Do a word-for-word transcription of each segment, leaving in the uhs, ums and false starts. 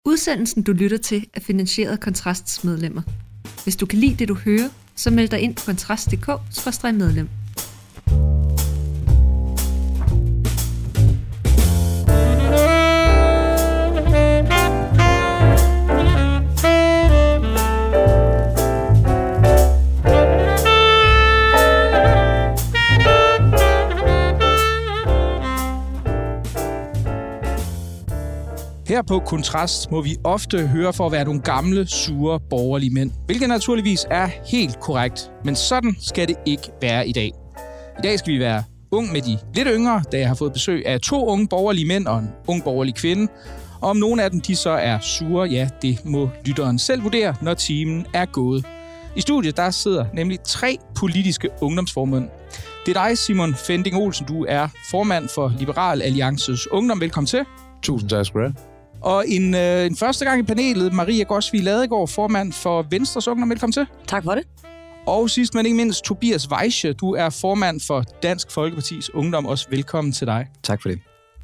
Udsendelsen, du lytter til, er finansieret af Kontrasts medlemmer. Hvis du kan lide det, du hører, så meld dig ind på kontrast punktum d k skråstreg medlem. Her på Kontrast må vi ofte høre for at være nogle gamle, sure, borgerlige mænd, hvilket naturligvis er helt korrekt, men sådan skal det ikke være i dag. I dag skal vi være ung med de lidt yngre, da jeg har fået besøg af to unge borgerlige mænd og en ung borgerlig kvinde. Og om nogle af dem de så er sure, ja, det må lytteren selv vurdere, når timen er gået. I studiet der sidder nemlig tre politiske ungdomsformænd. Det er dig, Simon Fending Olsen, du er formand for Liberal Alliances Ungdom. Velkommen til. Tusind tak skal du have. Og en, øh, en første gang i panelet, Maria Gosvig Ladegaard, formand for Venstres Ungdom. Velkommen til. Tak for det. Og sidst men ikke mindst, Tobias Weische, du er formand for Dansk Folkepartis Ungdom. Også velkommen til dig. Tak for det.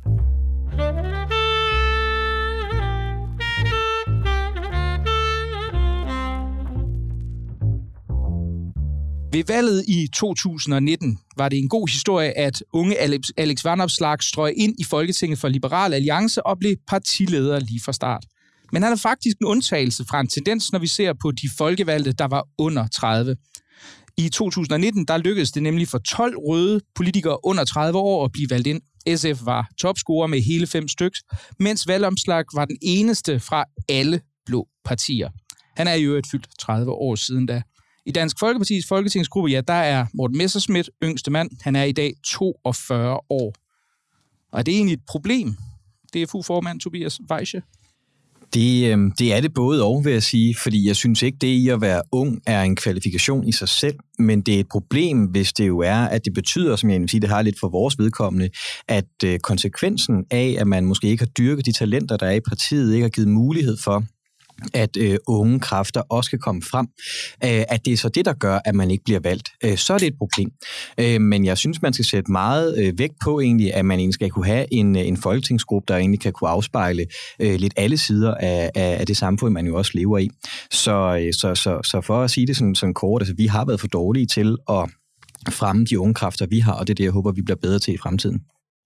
Ved valget i to tusind og nitten var det en god historie, at unge Alex, Alex Vanopslagh strøg ind i Folketinget for Liberal Alliance og blev partileder lige fra start. Men han er faktisk en undtagelse fra en tendens, når vi ser på de folkevalgte, der var under tredive. I to tusind og nitten der lykkedes det nemlig for tolv røde politikere under tredive år at blive valgt ind. S F var topscorer med hele fem styks, mens Vanopslagh var den eneste fra alle blå partier. Han er jo et fyldt tredive år siden da. I Dansk Folkepartis folketingsgruppe, ja, der er Morten Messerschmidt yngste mand. Han er i dag toogfyrre år. Og er det egentlig et problem? D F U-formand Tobias Weische. Det, øh, det er det både og, vil jeg sige, fordi jeg synes ikke, det i at være ung er en kvalifikation i sig selv, men det er et problem, hvis det jo er, at det betyder, som jeg vil sige, det har lidt for vores vedkommende, at øh, konsekvensen af, at man måske ikke har dyrket de talenter, der er i partiet, ikke har givet mulighed for, at øh, unge kræfter også kan komme frem, øh, at det er så det, der gør, at man ikke bliver valgt. Øh, så er det et problem. Øh, men jeg synes, man skal sætte meget øh, vægt på egentlig, at man egentlig skal kunne have en, en folketingsgruppe, der egentlig kan kunne afspejle øh, lidt alle sider af, af, af det samfund, man jo også lever i. Så, øh, så, så, så for at sige det sådan, sådan kort, altså vi har været for dårlige til at fremme de unge kræfter, vi har, og det er det, jeg håber, vi bliver bedre til i fremtiden.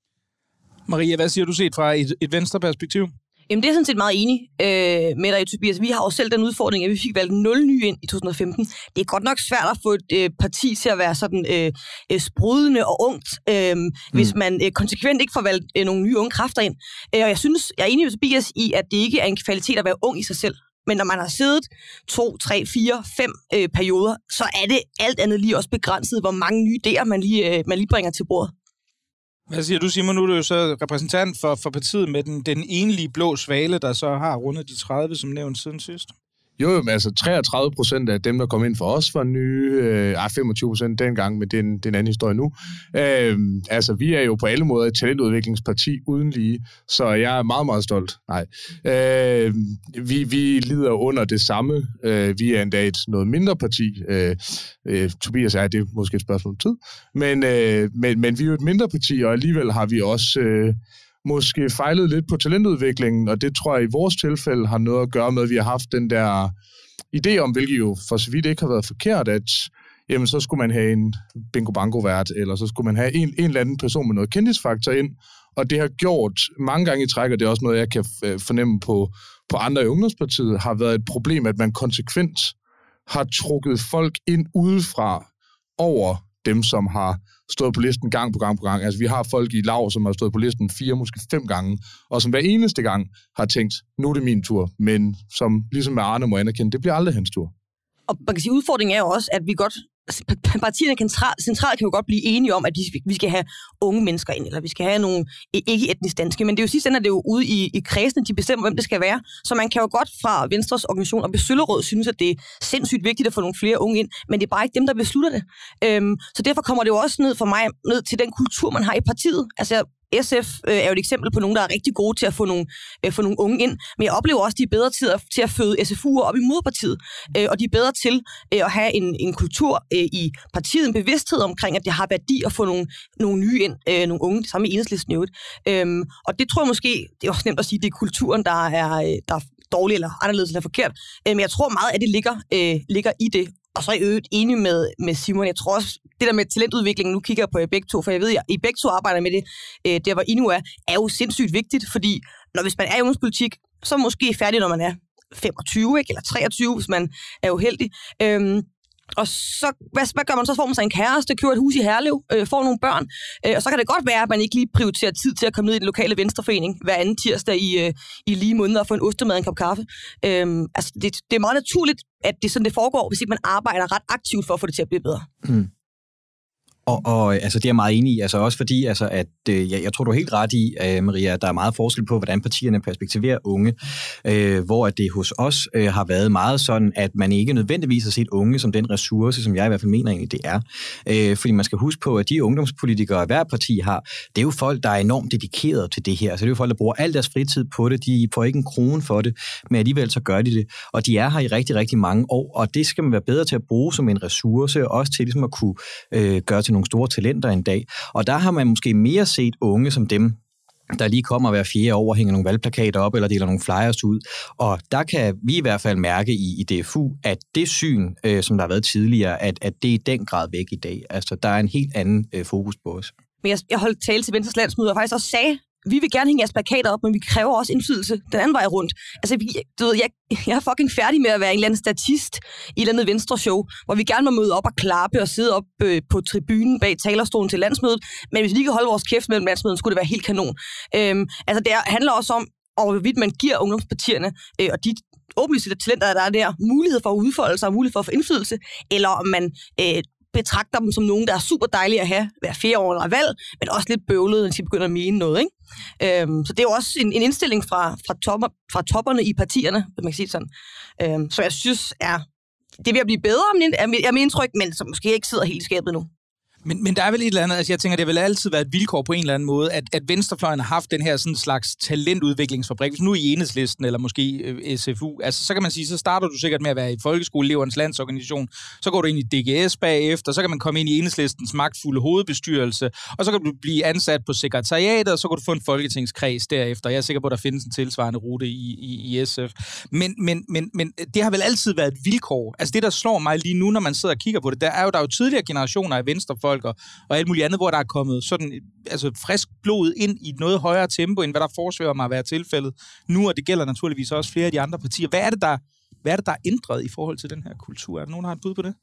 Maria, hvad siger du set fra et, et venstre perspektiv? Jamen, det er sådan set meget enig øh, med dig, Tobias. Vi har jo selv den udfordring, at vi fik valgt nul nye ind i to tusind og femten. Det er godt nok svært at få et øh, parti til at være sådan øh, sprudende og ungt, øh, mm. hvis man øh, konsekvent ikke får valgt øh, nogle nye unge kræfter ind. Øh, og jeg synes, jeg er enig med Tobias i, at det ikke er en kvalitet at være ung i sig selv. Men når man har siddet to, tre, fire, fem øh, perioder, så er det alt andet lige også begrænset, hvor mange nye idéer man lige, øh, man lige bringer til bordet. Hvad siger du, Simon? Nu er du jo så repræsentant for, for partiet med den, den enlige blå svale, der så har rundet de tredive, som nævnt siden sidst. Jo, jo, men altså treogtredive procent af dem, der kom ind for os, var nye. Øh, femogtyve procent dengang, men det er en, det er en anden historie nu. Øh, altså, vi er jo på alle måder et talentudviklingsparti uden lige, så jeg er meget, meget stolt. Nej. Øh, vi, vi lider under det samme. Øh, vi er endda et noget mindre parti. Øh, øh, Tobias er det er måske et spørgsmål om tid. Men, øh, men, men vi er jo et mindre parti, og alligevel har vi også... Øh, måske fejlet lidt på talentudviklingen, og det tror jeg i vores tilfælde har noget at gøre med, at vi har haft den der idé om, hvilket jo for så vidt ikke har været forkert, at jamen, så skulle man have en bingo-bango-vært, eller så skulle man have en, en eller anden person med noget kendisfaktor ind, og det har gjort mange gange i træk, og det er også noget, jeg kan fornemme på, på andre i Ungdomspartiet, har været et problem, at man konsekvent har trukket folk ind udefra over dem, som har stået på listen gang på gang på gang. Altså, vi har folk i lav, som har stået på listen fire, måske fem gange, og som hver eneste gang har tænkt, nu er det min tur, men som ligesom med Arne må anerkende, det bliver aldrig hans tur. Og man kan sige, udfordringen er jo også, at vi godt, partierne centralt kan jo godt blive enige om, at vi skal have unge mennesker ind, eller vi skal have nogle ikke etnisk danske, men det er jo sidst ender det jo ude i, i kredsene, de bestemmer, hvem det skal være. Så man kan jo godt fra Venstres organisation og Besøllerød synes, at det er sindssygt vigtigt at få nogle flere unge ind, men det er bare ikke dem, der beslutter det. Øhm, så derfor kommer det jo også ned for mig, ned til den kultur, man har i partiet. Altså, S F øh, er jo et eksempel på nogen, der er rigtig gode til at få nogle, øh, få nogle unge ind, men jeg oplever også, at de er bedre til at, til at føde S F U'er op i moderpartiet, øh, og de er bedre til øh, at have en, en kultur øh, i partiet, en bevidsthed omkring, at det har værdi at få nogle, nogle nye ind, øh, nogle unge, det samme i Enhedslisten i øvrigt. Øhm, og det tror jeg måske, det er også nemt at sige, det er kulturen, der er, der, dårligt, eller anderledes, eller forkert. Øh, men jeg tror meget, at det ligger, øh, ligger i det. Og så er jeg øvrigt enig med, med Simon. Jeg tror også, det der med talentudvikling, nu kigger jeg på jer begge to, for jeg ved, at I begge to arbejder med det, øh, der hvor I nu er, er jo sindssygt vigtigt, fordi når, hvis man er i ungdomspolitik, så er man måske færdig, når man er femogtyve, ikke? Eller treogtyve, hvis man er uheldig. Øhm, og så, hvad, hvad gør man så? Så får man sig en kæreste, køber et hus i Herlev, øh, får nogle børn, øh, og så kan det godt være, at man ikke lige prioriterer tid til at komme ned i den lokale venstreforening hver anden tirsdag i, øh, i lige måneder og få en ostemad og en kop kaffe. Øhm, altså, det, det er meget naturligt, at det er sådan, det foregår, hvis ikke man arbejder ret aktivt for at få det til at blive bedre. Mm. Og, og altså, det er jeg meget enig i, altså også fordi, altså, at øh, jeg, jeg tror, du er helt ret i, øh, Maria, at der er meget forskel på, hvordan partierne perspektiverer unge, øh, hvor at det hos os øh, har været meget sådan, at man ikke nødvendigvis har set unge som den ressource, som jeg i hvert fald mener egentlig, det er. Øh, fordi man skal huske på, at de ungdomspolitikere, hver parti har, det er jo folk, der er enormt dedikeret til det her. Altså det er jo folk, der bruger al deres fritid på det, de får ikke en krone for det, men alligevel så gør de det. Og de er her i rigtig, rigtig mange år, og det skal man være bedre til at bruge som en ressource, og også til ligesom at kunne øh, gøre til nogle store talenter en dag. Og der har man måske mere set unge som dem, der lige kommer hver fjerde år og hænger nogle valgplakater op, eller deler nogle flyers ud. Og der kan vi i hvert fald mærke i, i D F U, at det syn, øh, som der har været tidligere, at, at det er i den grad væk i dag. Altså, der er en helt anden øh, fokus på os. Men jeg, jeg holdt tale til Venstres landsmøde, og faktisk også sagde, vi vil gerne hænge jeres plakater op, men vi kræver også indflydelse den anden vej rundt. Altså, vi, du ved, jeg, jeg er fucking færdig med at være en eller anden statist i et eller andet Venstre-show, hvor vi gerne må møde op og klappe og sidde op øh, på tribunen bag talerstolen til landsmødet, men hvis vi ikke kan holde vores kæft mellem landsmødet, skulle det være helt kanon. Øhm, altså, det handler også om, hvorvidt man giver ungdomspartierne øh, og de åbenlyse talenter, der er der, mulighed for at udfolde sig og mulighed for at få indflydelse, eller om man øh, betragter dem som nogen, der er super dejlige at have hver fjerde år eller valg, men også lidt bøvlet, når de begynder at mene noget, ikke? Øhm, så det er jo også en, en indstilling fra, fra, topper, fra topperne i partierne, hvis man kan sige det sådan. Øhm, så jeg synes, er, det vil blive bedre, er mit indtryk, men som måske ikke sidder helt i skabet nu. Men, men der er vel et eller andet, altså jeg tænker, det vil altid være et vilkår på en eller anden måde, at, at venstrefløjen har haft den her sådan slags talentudviklingsfabrik. Hvis nu i Enhedslisten, eller måske øh, S F U, altså så kan man sige, så starter du sikkert med at være i Folkeskoleelevernes Landsorganisation, så går du ind i D G S bagefter, så kan man komme ind i Enhedslistens magtfulde hovedbestyrelse, og så kan du blive ansat på sekretariatet, og så kan du få en folketingskreds derefter. Jeg er sikker på, at der findes en tilsvarende rute i, i, i S F. Men, men, men, men det har vel altid været et vilkår. Altså det, der slår mig lige nu, når man sidder og kigger på det, der er jo, der er jo tidligere generationer af venstrefolk, Og, og alt muligt andet, hvor der er kommet sådan, altså frisk blod ind i et noget højere tempo, end hvad der forsvæver mig at være tilfældet nu, og det gælder naturligvis også flere af de andre partier. Hvad er det, der, hvad er det, der er ændret i forhold til den her kultur? Er der nogen, der har et bud på det?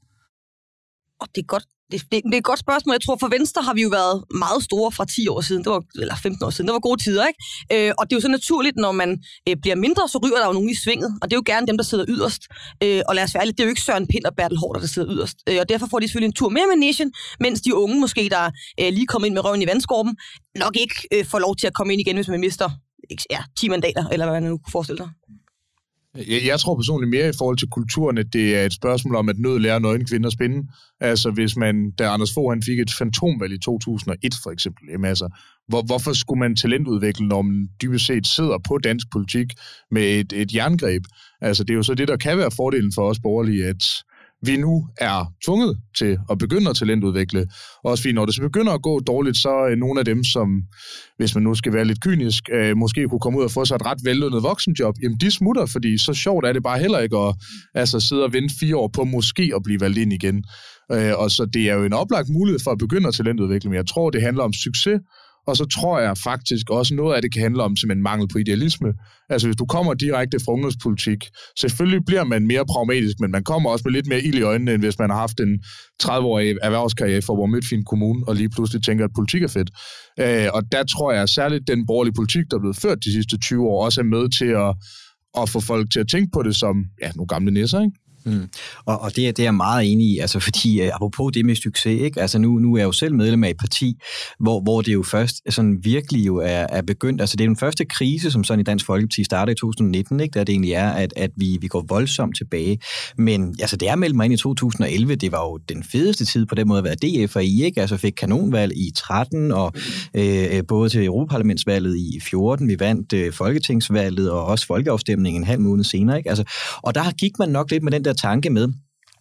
Og det er godt. Det, det, det er et godt spørgsmål. Jeg tror, for Venstre har vi jo været meget store fra ti år siden, det var, eller femten år siden. Det var gode tider, ikke? Øh, og det er jo så naturligt, når man øh, bliver mindre, så ryger der jo nogen i svinget. Og det er jo gerne dem, der sidder yderst. Øh, og lad os være ærligt, det er jo ikke Søren Pind og Bertel Haarder, der sidder yderst. Øh, og derfor får de selvfølgelig en tur mere med nation, mens de unge måske, der øh, lige kommer ind med røven i vandskorben, nok ikke øh, får lov til at komme ind igen, hvis man mister ja, ti mandater, eller hvad man nu kunne forestille sig. Jeg, jeg tror personligt mere i forhold til kulturen, at det er et spørgsmål om, at nød lærer nøgne kvinder spinde. Altså hvis man, da Anders Fogh han fik et fantomvalg i to tusind og et for eksempel, jamen, altså, hvor, hvorfor skulle man talentudvikle, når man dybest set sidder på dansk politik med et, et jerngreb? Altså det er jo så det, der kan være fordelen for os borgerlige, at vi nu er tvunget til at begynde at talentudvikle. Også fordi når det så begynder at gå dårligt, så er nogle af dem, som, hvis man nu skal være lidt kynisk, øh, måske kunne komme ud og få sig et ret vellønnet voksenjob, jamen de smutter, fordi så sjovt er det bare heller ikke at altså, sidde og vente fire år på måske at blive valgt ind igen. Øh, og så det er jo en oplagt mulighed for at begynde at talentudvikle, men jeg tror, det handler om succes. Og så tror jeg faktisk også, noget af det kan handle om simpelthen mangel på idealisme. Altså hvis du kommer direkte fra ungdomspolitik, selvfølgelig bliver man mere pragmatisk, men man kommer også med lidt mere ild i øjnene, end hvis man har haft en tredive-årig erhvervskarriere for Vormød Midtfyn Kommune, og lige pludselig tænker, at politik er fedt. Øh, og der tror jeg særligt, den borgerlige politik, der er blevet ført de sidste tyve år, også er med til at, at få folk til at tænke på det som ja, nogle gamle nisser, ikke? Mm. Og, og det, det er jeg meget enig i, altså fordi, uh, apropos det med succes, ikke? Altså nu, nu er jeg jo selv medlem af et parti, hvor, hvor det jo først sådan virkelig jo er, er begyndt, altså det er den første krise, som sådan i Dansk Folkeparti startede i to tusind nitten, ikke? Der det egentlig er, at, at vi, vi går voldsomt tilbage, men altså det er meldt mig ind i to tusind og elleve, det var jo den fedeste tid på den måde at være D F I, ikke? Altså fik kanonvalg i tretten, og øh, både til Europaparlamentsvalget i fjorten, vi vandt øh, folketingsvalget, og også folkeafstemningen en halv måned senere, ikke? Altså, og der gik man nok lidt med den der tanke med,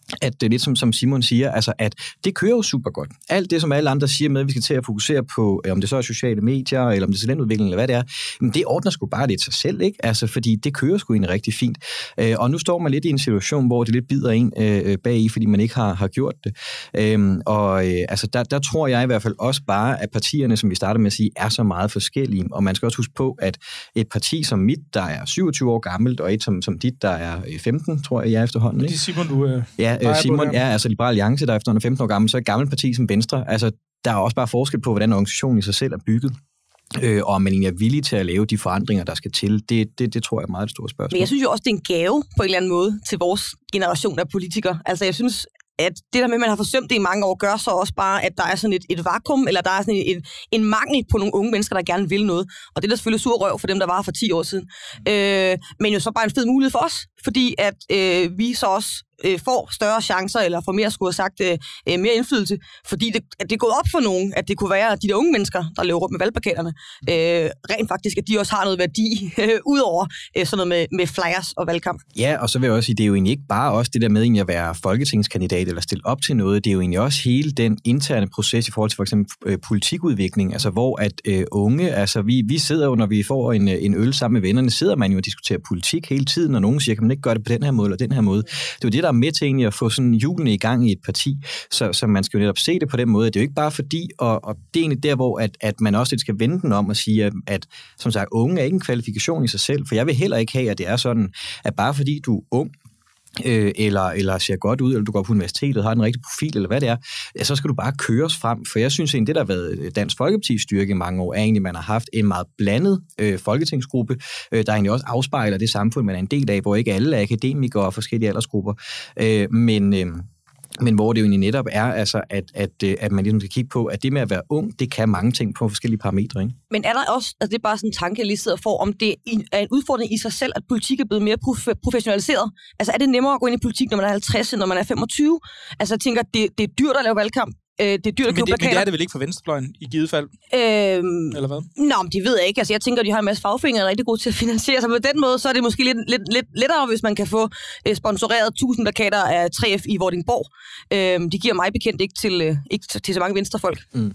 at det er lidt som, som Simon siger, altså at det kører jo super godt. Alt det, som alle andre siger med, at vi skal til at fokusere på, om det så er sociale medier, eller om det er talentudvikling, eller hvad det er, men det ordner sgu bare lidt sig selv, ikke? Altså, fordi det kører sgu egentlig rigtig fint. Øh, og nu står man lidt i en situation, hvor det lidt bider en øh, bagi, fordi man ikke har, har gjort det. Øh, og øh, altså, der, der tror jeg i hvert fald også bare, at partierne, som vi starter med at sige, er så meget forskellige. Og man skal også huske på, at et parti som mit, der er syvogtyve år gammelt, og et som, som dit, der er femten, tror jeg, jeg efterhånden. Ikke? Det er Simon, du... Øh... Ja, Simon, ja, altså Liberal Alliance, der er efterhånden femten år gammel, så er et gammelt parti som Venstre. Altså, der er også bare forskel på, hvordan organisationen i sig selv er bygget. Øh, og om man egentlig er villig til at lave de forandringer, der skal til, det, det, det tror jeg er meget et stort spørgsmål. Men jeg synes jo også, det er en gave på en eller anden måde til vores generation af politikere. Altså, jeg synes, at det der med, at man har forsømt det i mange år, gør så også bare, at der er sådan et, et vakuum, eller der er sådan et, et, en mangel på nogle unge mennesker, der gerne vil noget. Og det er da selvfølgelig sur røv for dem, der var for ti år siden. Øh, men jo så bare en fed mulighed for os, fordi at øh, vi så også øh, får større chancer, eller får mere, skulle have sagt, øh, mere indflydelse, fordi det, at det er gået op for nogen, at det kunne være de der unge mennesker, der løber rundt med valgplakaterne, øh, rent faktisk, at de også har noget værdi, øh, ud over øh, sådan noget med, med flyers og valgkamp. Ja, og så vil jeg også sige, det er jo egentlig ikke bare også det der med egentlig at være folketingskandidat, eller stille op til noget, det er jo egentlig også hele den interne proces i forhold til for eksempel øh, politikudvikling, altså hvor at øh, unge, altså vi, vi sidder jo, når vi får en, en øl sammen med vennerne, sidder man jo og diskuterer politik hele tiden, og nogen siger, kan man ikke gøre det på den her måde, eller den her måde. Det er jo det, der er med til egentlig at få sådan hjulene i gang i et parti, så, så man skal jo netop se det på den måde. Det er jo ikke bare fordi, og, og det er egentlig der, hvor at, at man også skal vende den om og sige, at, at som sagt, unge er ikke en kvalifikation i sig selv, for jeg vil heller ikke have, at det er sådan, at bare fordi du er ung, Øh, eller, eller ser godt ud, eller du går på universitetet, har en rigtig profil, eller hvad det er, ja, så skal du bare køres frem. For jeg synes egentlig, det der har været Dansk Folkepartis styrke i mange år, er egentlig, at man har haft en meget blandet øh, folketingsgruppe, øh, der egentlig også afspejler det samfund, man er en del af, hvor ikke alle er akademikere og forskellige aldersgrupper. Øh, men... Øh, Men hvor det jo egentlig netop er, altså, at, at, at man ligesom skal kigge på, at det med at være ung, det kan mange ting på forskellige parametre. Ikke? Men er der også, altså det er bare sådan en tanke, jeg lige sidder for, om det er en udfordring i sig selv, at politik er blevet mere prof- professionaliseret? Altså er det nemmere at gå ind i politik, når man er halvtreds, end når man er femogtyve? Altså jeg tænker, det, det er dyrt at lave valgkamp. Øh, det er dyrt at købe plakater. Men det er det vel ikke for venstrefløjen i givet fald? Øhm, Eller hvad? Nå, men de ved jeg ikke. Altså, jeg tænker, at de har en masse fagforeninger, der er rigtig gode til at finansiere sig. På den måde, så er det måske lidt, lidt, lidt lettere, hvis man kan få øh, sponsoreret tusind plakater af tre F i Vordingborg. Øhm, de giver mig bekendt ikke til, øh, ikke til så mange venstrefolk. Mm.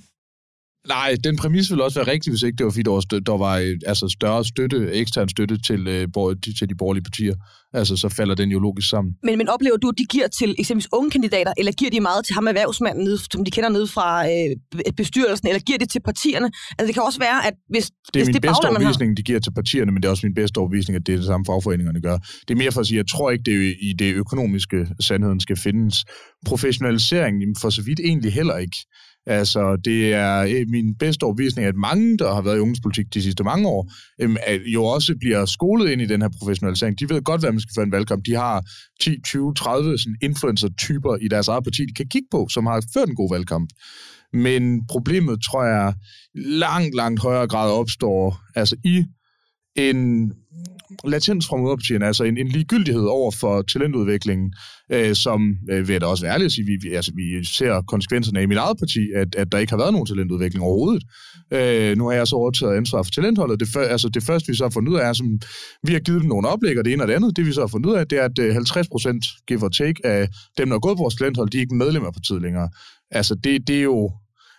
Nej, den præmis ville også være rigtig, hvis ikke det var fordi, der var, støtte, der var altså større støtte, ekstern støtte til, øh, til de borgerlige partier. Altså, så falder den jo logisk sammen. Men, men oplever du, at de giver til eksempelvis unge kandidater, eller giver de meget til ham erhvervsmanden, nede, som de kender nede fra øh, bestyrelsen, eller giver det til partierne? Altså, det kan også være, at hvis det er hvis min det bedste bagland, overbevisning, de giver til partierne, men det er også min bedste overbevisning, at det er det samme fagforeningerne gør. Det er mere for at sige, at jeg tror ikke, det er i det økonomiske sandheden skal findes. Professionalisering for så vidt egentlig heller ikke. Altså, det er min bedste overbevisning, at mange, der har været i ungdomspolitik de sidste mange år, jo også bliver skolet ind i den her professionalisering. De ved godt, hvad man skal føre en valgkamp. De har ti, tyve, tredive sådan influencer-typer i deres eget parti, de kan kigge på, som har ført en god valgkamp. Men problemet, tror jeg, langt, langt højere grad opstår altså i en latens fra moderpartierne, altså en, en ligegyldighed over for talentudviklingen, øh, som øh, vil jeg da også være ærlig at sige, vi, vi, altså, vi ser konsekvenserne af i mit eget parti, at, at der ikke har været nogen talentudvikling overhovedet. Øh, nu har jeg så overtaget ansvar for talentholdet. Det, for, altså, det første, vi så har fundet ud af, er, som vi har givet dem nogle oplæg, og det ene og det andet, det vi så har fundet ud af, det er, at halvtreds procent give or take af dem, der er gået på vores talenthold, de er ikke medlemmer af partiet længere. Altså, det, det er jo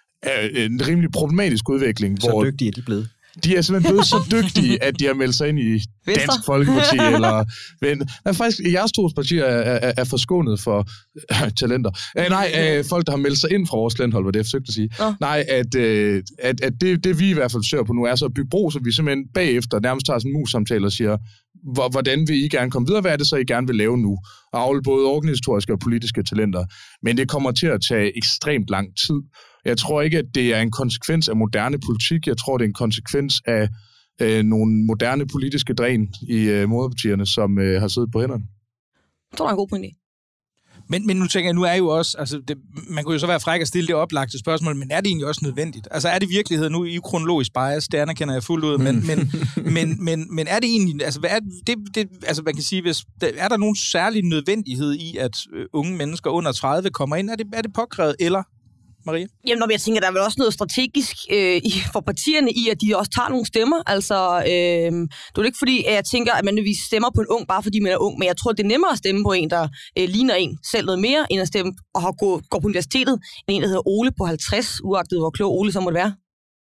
en rimelig problematisk udvikling. Så hvor dygtige er de blevet. De er simpelthen blevet så dygtige, at de har meldt sig ind i Venstre? Dansk Folkeparti. Eller, men, nej, faktisk, jeres to partier er, er, er forskånet for øh, talenter. Æh, nej, øh, folk, der har meldt sig ind fra vores landhold, var det, jeg forsøgte at sige. Oh. Nej, at, øh, at, at det, det, vi i hvert fald søger på nu, er så at bygge bro, så vi simpelthen bagefter nærmest tager sådan en mus-samtale og siger, hvordan vil I gerne komme videre? Hvad er det så, I gerne vil lave nu? Og afle både organisatoriske og politiske talenter. Men det kommer til at tage ekstremt lang tid. Jeg tror ikke, at det er en konsekvens af moderne politik. Jeg tror, det er en konsekvens af øh, nogle moderne politiske dræn i øh, moderpartierne, som øh, har siddet på hænderne. Jeg tror, det er en god pointe. Men, men nu tænker jeg, nu er jo også, altså det, man kunne jo så være fræk at stille det oplagte spørgsmål, men er det egentlig også nødvendigt? Altså er det virkelighed nu i kronologisk bias? Det anerkender jeg fuldt ud, men, men, men, men, men er det egentlig, altså hvad er det, det, altså man kan sige, hvis, er der nogen særlig nødvendighed i, at unge mennesker under tredive kommer ind? Er det, er det påkrævet, eller? Marie? Jamen, når jeg tænker, der er vel også noget strategisk øh, i, for partierne i, at de også tager nogle stemmer. Altså, øh, det er jo ikke fordi, at jeg tænker, at man nødvendigvis stemmer på en ung, bare fordi man er ung, men jeg tror, det er nemmere at stemme på en, der øh, ligner en selv noget mere, end at stemme og har gå, går på universitetet, end en, der hedder Ole på halvtreds, uagtet hvor klog Ole så måtte være.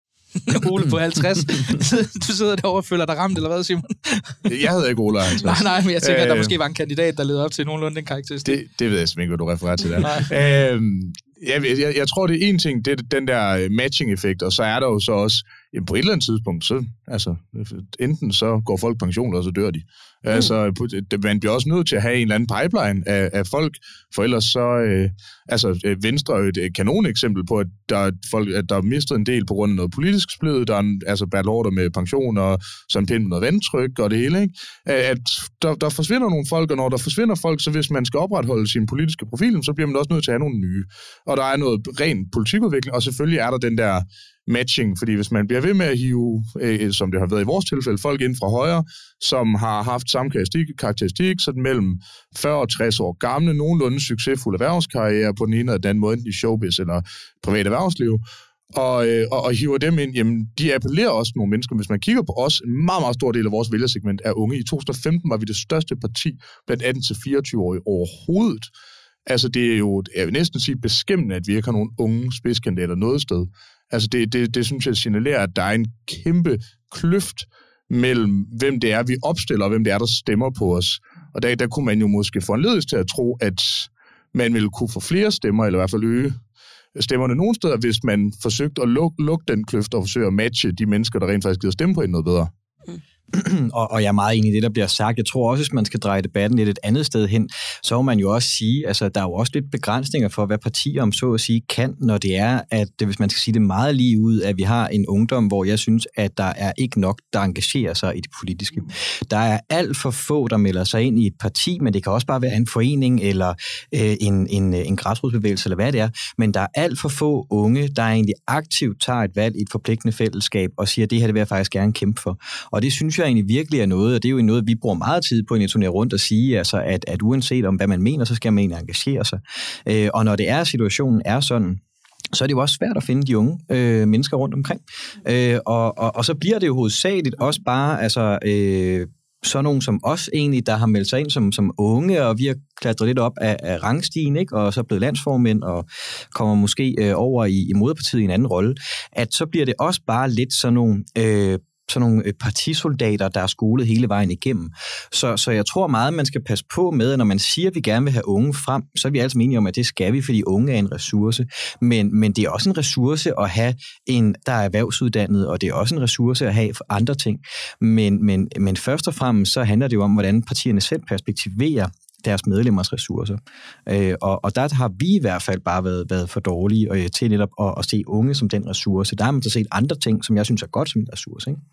Ole på halvtreds. Du sidder derovre og føler dig ramt, eller hvad, Simon? Jeg hedder ikke Ole halvtreds. Nej, nej, men jeg tænker, at der måske var en kandidat, der leder op til nogenlunde den karakteristik. Det, det ved jeg simpelthen ikke, hvad du refererer til der. øhm, jeg, jeg, jeg tror, det er en ting, det er den der matching-effekt, og så er der jo så også, jamen, på et eller andet tidspunkt, så, altså, enten så går folk pension, eller så dør de. Mm. Altså, man bliver også nødt til at have en eller anden pipeline af, af folk, for ellers så, øh, altså, Venstre er jo et kanoneksempel på, at der er folk, at der er mistet en del på grund af noget politisk splid, der er en, altså Bertel Haarder med pension, og sådan en pind med noget vandtryk, og det hele, ikke? At der, der forsvinder nogle folk, og når der forsvinder folk, så hvis man skal opretholde sin politiske profil, så bliver man også nødt til at have nogle nye. Og der er noget ren politikudvikling, og selvfølgelig er der den der matching, fordi hvis man bliver ved med at hive, øh, som det har været i vores tilfælde, folk ind fra højre, som har haft samme karakteristik, karakteristik sådan mellem fyrre og tres år gamle, nogenlunde succesfulde erhvervskarriere på den ene eller den anden måde, enten i showbiz eller privat erhvervsliv, og, øh, og, og hiver dem ind, jamen, de appellerer også nogle mennesker. Hvis man kigger på os, en meget, meget stor del af vores vælgersegment er unge. I to tusind og femten var vi det største parti blandt atten til fireogtyve-årige overhovedet. Altså, det er jo, jeg vil næsten sige, beskæmmende, at vi ikke har nogen unge spidskandidater noget sted. Altså, det, det, det synes jeg signalerer, at der er en kæmpe kløft mellem, hvem det er, vi opstiller, og hvem det er, der stemmer på os. Og der, der kunne man jo måske foranledes til at tro, at man ville kunne få flere stemmer, eller i hvert fald øge stemmerne nogle steder, hvis man forsøgte at lukke, lukke den kløft og forsøge at matche de mennesker, der rent faktisk gider stemme på en noget bedre. Mm. og, og jeg er meget enig i det, der bliver sagt. Jeg tror også, hvis man skal dreje debatten lidt et andet sted hen, så må man jo også sige, altså der er jo også lidt begrænsninger for, hvad partier om så at sige kan, når det er, at hvis man skal sige det meget lige ud, at vi har en ungdom, hvor jeg synes, at der er ikke nok, der engagerer sig i det politiske. Der er alt for få, der melder sig ind i et parti, men det kan også bare være en forening eller øh, en, en, en græsrodsbevægelse, eller hvad det er, men der er alt for få unge, der egentlig aktivt tager et valg i et forpligtende fællesskab og siger, at det her det vil jeg faktisk gerne kæmpe for. Og det synes jeg egentlig virkelig er noget, og det er jo noget, vi bruger meget tid på at turnere rundt og sige, altså at, at uanset om hvad man mener, så skal man egentlig engagere sig. Øh, og når det er, situationen er sådan, så er det jo også svært at finde de unge øh, mennesker rundt omkring. Øh, og, og, og så bliver det jo hovedsageligt også bare, altså øh, sådan nogen som os egentlig, der har meldt sig ind som, som unge, og vi har klatret lidt op af, af rangstigen, ikke? Og så blevet landsformænd, og kommer måske øh, over i, i moderpartiet i en anden rolle, at så bliver det også bare lidt sådan nogle øh, sådan nogle partisoldater, der er skolet hele vejen igennem. Så, så jeg tror meget, man skal passe på med, at når man siger, at vi gerne vil have unge frem, så er vi altså enige om, at det skal vi, fordi unge er en ressource. Men, men det er også en ressource at have en, der er erhvervsuddannet, og det er også en ressource at have for andre ting. Men, men, men først og fremmest, så handler det jo om, hvordan partierne selv perspektiverer deres medlemmers ressourcer. Øh, og, og der har vi i hvert fald bare været, været for dårlige øh, til netop at, at se unge som den ressource. Der har man så set andre ting, som jeg synes er godt som en ressource, ikke?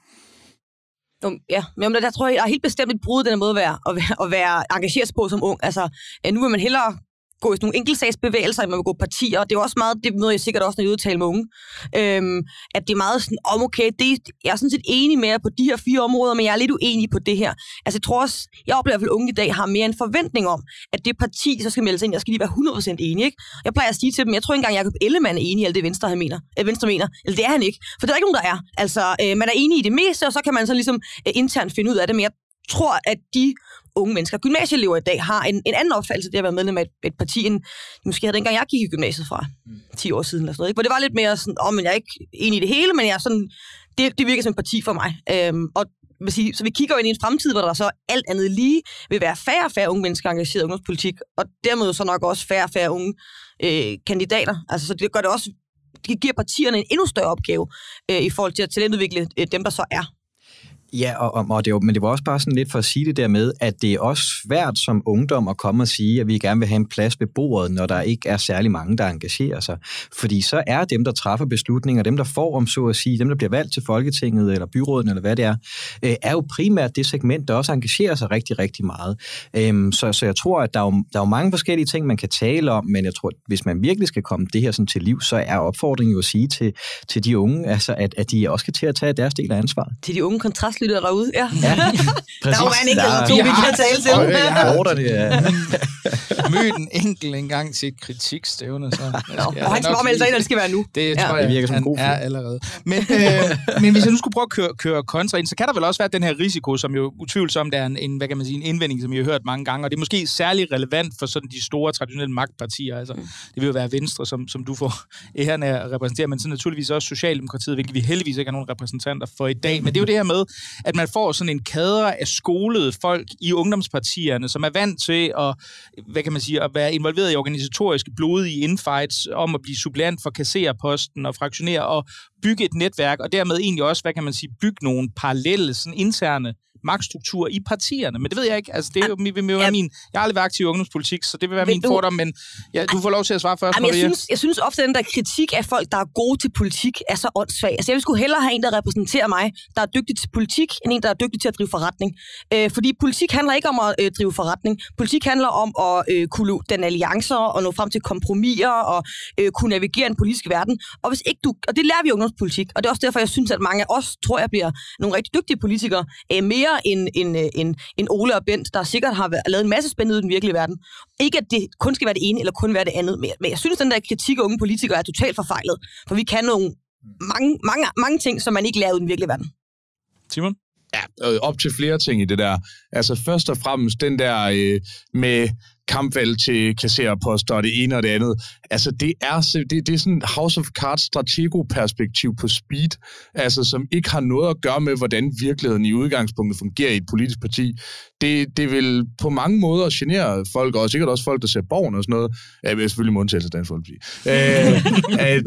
Ja, men der tror jeg, jeg er helt bestemt et brud den måde at være, at være, at være engageret på som ung. Altså, nu vil man hellere gå i sådan nogle enkeltsagsbevægelser, end man vil gå partier, og det er også meget, det møder jeg sikkert også, når jeg udtaler med unge, øhm, at det er meget sådan, om oh, okay, det, jeg er sådan set enig med jer på de her fire områder, men jeg er lidt uenig på det her. Altså, jeg tror også, jeg oplever i hvert fald unge i dag har mere en forventning om, at det parti, så skal melde sig ind, jeg skal lige være hundrede procent enig, ikke? Jeg plejer at sige til dem, jeg tror ikke engang, Jacob Ellemann er enig i alt det, Venstre, han mener, øh, Venstre mener, eller det er han ikke, for det er ikke nogen, der er. Altså, øh, man er enig i det meste, og så kan man så ligesom øh, internt finde ud af det, men jeg tror, at de unge mennesker, gymnasieelever i dag, har en, en anden opfattelse af det at være medlem af et, et parti, end måske havde dengang jeg gik i gymnasiet fra ti år siden, eller sådan noget, ikke? Hvor det var lidt mere sådan, åh, oh, men jeg er ikke enig i det hele, men jeg er sådan, det, det virker som et parti for mig. Øhm, og vil sige, så vi kigger ind i en fremtid, hvor der så alt andet lige vil være færre og færre unge mennesker engageret i ungdomspolitik, og dermed så nok også færre og færre unge øh, kandidater. Altså, så det gør det også, det giver partierne en endnu større opgave øh, i forhold til at talentudvikle øh, dem, der så er. Ja, og, og det var, men det var også bare sådan lidt for at sige det der med, at det er også svært som ungdom at komme og sige, at vi gerne vil have en plads ved bordet, når der ikke er særlig mange, der engagerer sig. Fordi så er dem, der træffer beslutninger, dem, der får om så at sige, dem, der bliver valgt til Folketinget eller byråden eller hvad det er, øh, er jo primært det segment, der også engagerer sig rigtig, rigtig meget. Øhm, så, så jeg tror, at der er, jo, der er jo mange forskellige ting, man kan tale om, men jeg tror, at hvis man virkelig skal komme det her sådan til liv, så er opfordringen jo at sige til, til de unge, altså, at, at de også skal til at tage deres del af ansvaret. Til de unge kontrastløse ungdomslytter derude. Ja. Ja, præcis. Der var en enkelt eller to, Der- vi kan tale til. Okay, ja. Korter, det er. Mødt en enkelt en gang til et kritikstævne. Så Og han skal omelde sig ind, og det skal være nu. Det Ja. tror jeg, Det virker som en han god er fyr. allerede. Men, øh, men hvis jeg nu skulle prøve at køre, køre kontra ind, så kan der vel også være den her risiko, som jo utvivlsomt er en, en, hvad kan man sige, en indvending, som I har hørt mange gange, og det er måske særlig relevant for sådan de store traditionelle magtpartier. Altså, det vil jo være Venstre, som, som du får æren af at repræsentere, men så naturligvis også Socialdemokratiet, hvilket vi heldigvis ikke har nogen repræsentanter for i dag. Men det er jo det her med, at man får sådan en kadre af skolede folk i ungdomspartierne, som er vant til at, hvad kan man sige, at være involveret i organisatoriske blodige infights om at blive suppleant for kassererposten og fraktionere og bygge et netværk, og dermed egentlig også, hvad kan man sige, bygge nogle parallelle, sådan interne magtstrukturer i partierne. Men det ved jeg ikke. Altså, det er jo, vil, vil være min... Jeg har aldrig været aktiv i ungdomspolitik, så det vil være Vil min du- fordom, men ja, du får lov til at svare først, Jamen, jeg, Maria. synes, jeg synes ofte, at den der kritik af folk, der er gode til politik, er så åndssvag. Altså, jeg vil sgu hellere have en, der repræsenterer mig, der er dygtig til politik, end en, der er dygtig til at drive forretning. Øh, fordi politik handler ikke om at øh, drive forretning. Politik handler om at øh, kunne danne alliancer og nå frem til kompromiser og øh, kunne navigere i en politisk verden. Og hvis ikke du... Og det lærer vi i ungdomspolitik, og det er også derfor, jeg synes, at mange af os, tror jeg, bliver nogle rigtig dygtige politikere, øh, mere end, end, øh, end, end Ole og Bent, der sikkert har været, lavet en masse spændende i den virkelige verden. Ikke, at det kun skal være det ene, eller kun være det andet. Men, men jeg synes, at den der kritik af unge politikere er totalt forfejlet. For vi kan nogle mange, mange, mange ting, som man ikke lærer ud i den virkelige verden. Simon? Ja, øh, op til flere ting i det der. Altså først og fremmest den der øh, med kampvalg til kassererposter og det ene og det andet. Altså det er, det, det er sådan House of Cards stratego-perspektiv på speed, altså som ikke har noget at gøre med, hvordan virkeligheden i udgangspunktet fungerer i et politisk parti. Det, det vil på mange måder genere folk, og sikkert også folk, der ser Borgen og sådan noget. Ja, selvfølgelig med undtagelse af Dansk Folkeparti. øh, at,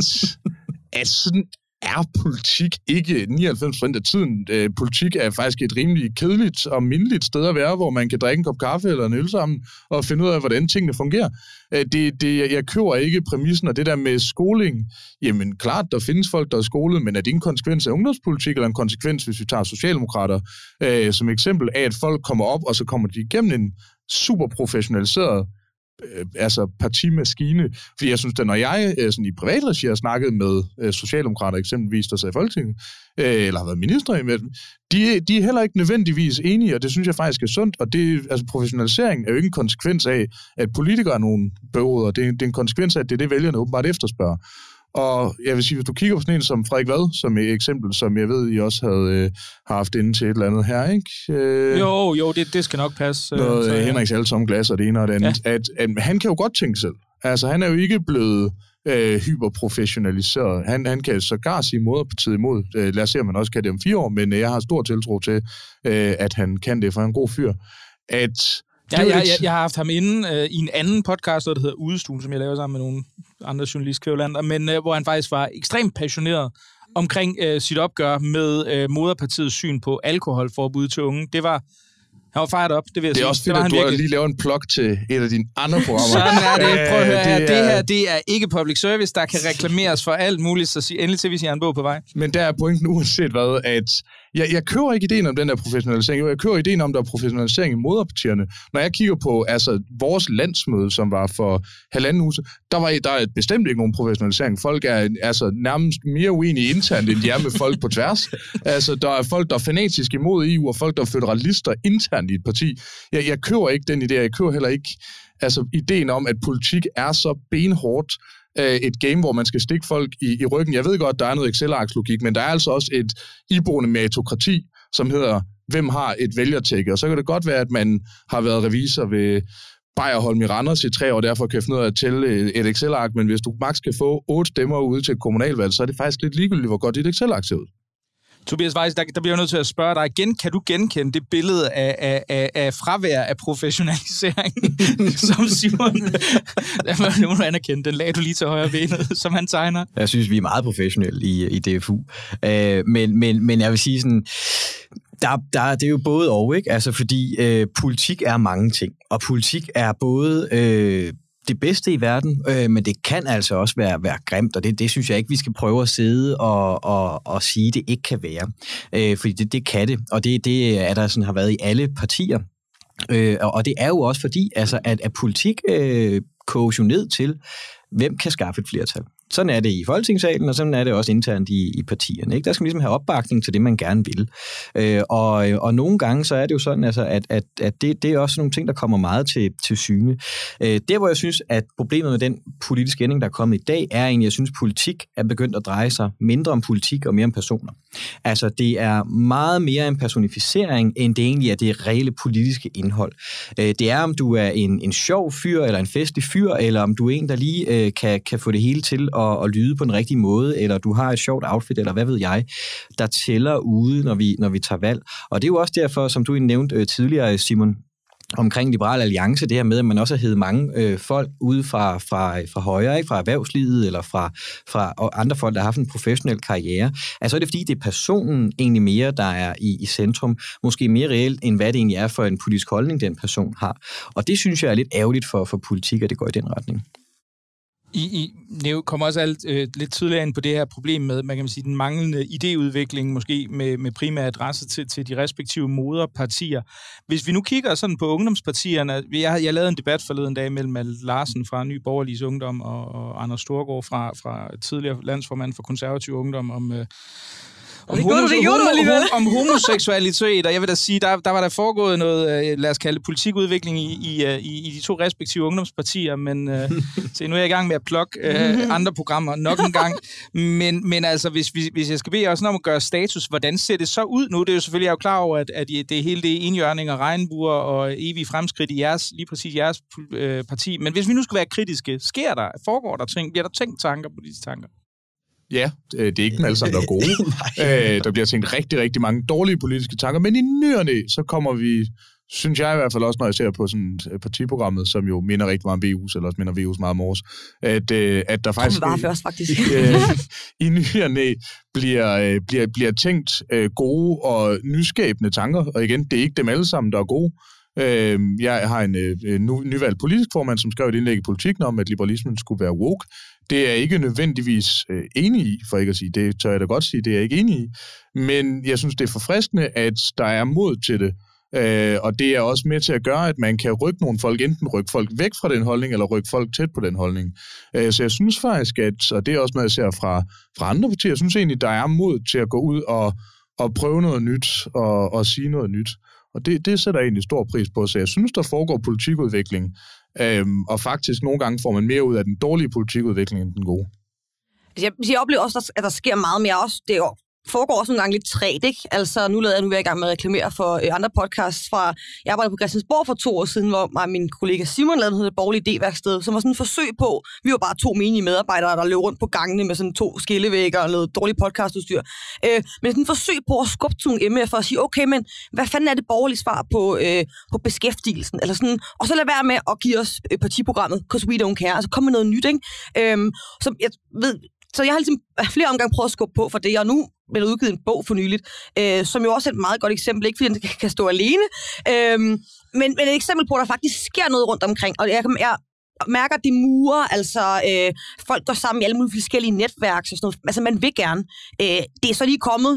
at sådan er politik ikke nioghalvfems procent af tiden. Øh, politik er faktisk et rimelig kedeligt og mindeligt sted at være, hvor man kan drikke en kop kaffe eller en øl sammen og finde ud af, hvordan tingene fungerer. Øh, det, det, jeg køber ikke præmissen, og det der med skoling, jamen klart, der findes folk, der er skolet, men er det en konsekvens af ungdomspolitik, eller en konsekvens, hvis vi tager socialdemokrater øh, som eksempel, af at folk kommer op, og så kommer de igennem en super professionaliseret øh, altså partimaskine. Fordi jeg synes, at når jeg øh, sådan i privatregi har snakket med øh, socialdemokrater eksempelvis, der sidder i Folketinget, øh, eller har været minister med dem, de, de er heller ikke nødvendigvis enige, og det synes jeg faktisk er sundt. Og det, altså professionalisering er jo ikke en konsekvens af, at politikere er nogle bøveder. Det, er, det er en konsekvens af, at det er det, vælgerne åbenbart efterspørger. Og jeg vil sige, hvis du kigger på sådan en som Frederik Vad, som et eksempel, som jeg ved, I også havde øh, haft inde til et eller andet her, ikke? Øh, Jo, jo, det, det skal nok passe. noget så, øh, ja. Henriks altomme glas og det ene og det andet. Ja. At, at, han kan jo godt tænke selv. Altså, han er jo ikke blevet øh, hyperprofessionaliseret. Han, han kan sågar sige moderpartiet imod. Øh, lad os se, om man også kan det om fire år, men øh, jeg har stor tiltro til, øh, at han kan det, for han er en god fyr. At Ja, jeg, jeg, jeg har haft ham inde øh, i en anden podcast, der hedder Udestuen, som jeg laver sammen med nogle andre journalistkvævlander, men øh, hvor han faktisk var ekstremt passioneret omkring øh, sit opgør med øh, moderpartiets syn på alkoholforbud til unge. Det var... Han var fejret op, det vil jeg det er sige. også fedt, at du har lige lavet en plug til et af dine andre programmer. Sådan er det. Prøv at høre her. det, Det er, her, det er ikke public service, der kan reklameres for alt muligt, så sig endelig til, hvis I har en bog på vej. Men der er pointen uanset hvad, at jeg, jeg køber ikke ideen om den der professionalisering. Jo, jeg køber ideen om, der er professionalisering i moderpartierne. Når jeg kigger på altså, vores landsmøde, som var for halvanden uge, der var der er bestemt ikke nogen professionalisering. Folk er altså, nærmest mere uenige internt, end de er med folk på tværs. Altså, der er folk, der er fanatisk imod E U, og folk, der er føderalister internt i et parti. Jeg, jeg køber ikke den idé. Jeg køber heller ikke altså, ideen om, at politik er så benhårdt et game, hvor man skal stikke folk i, i ryggen. Jeg ved godt, der er noget Excel-arks-logik, men der er altså også et iboende meritokrati, som hedder, hvem har et vælgertække? Og så kan det godt være, at man har været revisor ved Bayerholm i Randers i tre år, derfor kan jeg finde ud af at tælle et Excel-ark, men hvis du maks kan få otte stemmer ude til et kommunalvalg, så er det faktisk lidt ligegyldigt, hvor godt dit Excel-ark ser ud. Tobias Weiss, der, der bliver jeg nødt til at spørge dig igen. Kan du genkende det billede af, af, af, af fravær af professionalisering, som Simon... Nu må du anerkende, den lagde du lige til højre benet, som han tegner. Jeg synes, vi er meget professionelle i, i D F U. Øh, men, men, men jeg vil sige sådan... Der, der, det er jo både og, ikke? Altså, fordi øh, politik er mange ting. Og politik er både... Øh, det bedste i verden, øh, men det kan altså også være, være grimt, og det, det synes jeg ikke, vi skal prøve at sidde og, og, og sige, det ikke kan være. Øh, fordi det, det kan det, og det, det er der sådan har været i alle partier. Øh, og, og det er jo også fordi, altså, at, at politik øh, koges jo ned til, hvem kan skaffe et flertal. Sådan er det i Folketingssalen, og sådan er det også internt i, i partierne. Ikke? Der skal man ligesom have opbakning til det, man gerne vil. Øh, og, og nogle gange så er det jo sådan, altså, at, at, at det, det er også nogle ting, der kommer meget til, til syne. Øh, der, hvor jeg synes, at problemet med den politiske ændring, der er kommet i dag, er egentlig, at jeg synes, at politik er begyndt at dreje sig mindre om politik og mere om personer. Altså, det er meget mere en personificering, end det egentlig er det reelle politiske indhold. Øh, det er, om du er en, en sjov fyr, eller en festlig fyr, eller om du er en, der lige øh, kan, kan få det hele til Og, og lyde på den rigtige måde, eller du har et sjovt outfit, eller hvad ved jeg, der tæller ude, når vi, når vi tager valg. Og det er jo også derfor, som du nævnte øh, tidligere, Simon, omkring Liberal Alliance, det her med, at man også har heddet mange øh, folk ude fra, fra, fra højre, ikke? Fra erhvervslivet, eller fra, fra og andre folk, der har haft en professionel karriere. Altså er det fordi, det er personen egentlig mere, der er i, i centrum, måske mere reelt, end hvad det egentlig er for en politisk holdning, den person har. Og det synes jeg er lidt ærgerligt for, for politik, at det går i den retning. I, I Neo kommer også alt, øh, lidt tydeligere ind på det her problem med, man kan sige, den manglende idéudvikling, måske med, med primær adresse til, til de respektive moderpartier. Hvis vi nu kigger sådan på ungdomspartierne, jeg, jeg lavede en debat forleden dag mellem Malte Larsen fra Ny Borgerliges Ungdom og, og Anders Storgård fra, fra tidligere landsformand for Konservativ Ungdom om... Øh, Om, homo- det gjorde du alligevel. om homoseksualitet, og jeg vil da sige, der, der var der foregået noget, lad os kalde politikudvikling i, i, i de to respektive ungdomspartier, men uh, se, nu er jeg i gang med at plukke uh, andre programmer nok en gang, men, men altså, hvis, hvis jeg skal bede også om at gøre status, hvordan ser det så ud nu? Det er jo selvfølgelig, jeg er jo klar over, at, at det hele det er enhjørning og regnbuer og evige fremskridt i jeres, lige præcis jeres uh, parti, men hvis vi nu skal være kritiske, sker der, foregår der ting, bliver der tænkt tanker på disse tanker? Ja, det er ikke dem alle sammen, der er gode. Æ, der bliver tænkt rigtig, rigtig mange dårlige politiske tanker, men i ny og næ, så kommer vi, synes jeg i hvert fald også, når jeg ser på sådan partiprogrammet, som jo minder rigtig meget om V U's, eller også minder V U's meget om vores, at, at der faktisk, var først, faktisk. øh, i ny og næ bliver, bliver, bliver tænkt øh, gode og nyskabende tanker, og igen, det er ikke dem alle sammen, der er gode. Jeg har en øh, nyvalgt politisk formand, som skrev et indlæg i Politikken om, at liberalismen skulle være woke. Det er jeg ikke nødvendigvis øh, enig i, for ikke at sige, det tør jeg da godt sige, det er jeg ikke enig i. Men jeg synes, det er forfriskende, at der er mod til det. Øh, og det er også med til at gøre, at man kan rykke nogle folk, enten rykke folk væk fra den holdning, eller rykke folk tæt på den holdning. Øh, så jeg synes faktisk, at, og det er også noget, jeg ser fra, fra andre partier, jeg synes egentlig, der er mod til at gå ud og, og prøve noget nyt, og, og sige noget nyt. Og det, det sætter jeg egentlig stor pris på, så jeg synes, der foregår politikudvikling, øhm, og faktisk nogle gange får man mere ud af den dårlige politikudvikling end den gode. Jeg, jeg oplever også, at der sker meget mere også. Det er jo foregår også nogle gange lidt træt, ikke? Altså, nu lader jeg nu være i gang med at reklamere for øh, andre podcasts fra... Jeg arbejdede på Christiansborg for to år siden, hvor mig og min kollega Simon lavede noget borgerligt idéværksted, som var sådan et forsøg på... Vi var bare to menige medarbejdere, der løb rundt på gangene med sådan to skillevægger og noget dårligt podcastudstyr. Øh, men sådan et forsøg på at skubbe til nogle emner for at sige, okay, men hvad fanden er det borgerlige svar på, øh, på beskæftigelsen? Eller sådan, og så lad være med at give os øh, partiprogrammet, because we don't care. Altså, kom med noget nyt, ikke? Øh, så jeg ved... Så jeg har ligesom flere omgange prøvet at skubbe på for det, og nu blev der udgivet en bog for nyligt, øh, som jo også er et meget godt eksempel, ikke fordi den kan stå alene, øh, men, men et eksempel på, at der faktisk sker noget rundt omkring, og jeg, jeg mærker, at de murer, altså øh, folk går sammen i alle mulige forskellige netværk, og sådan noget. Altså man vil gerne. Øh, det er så lige kommet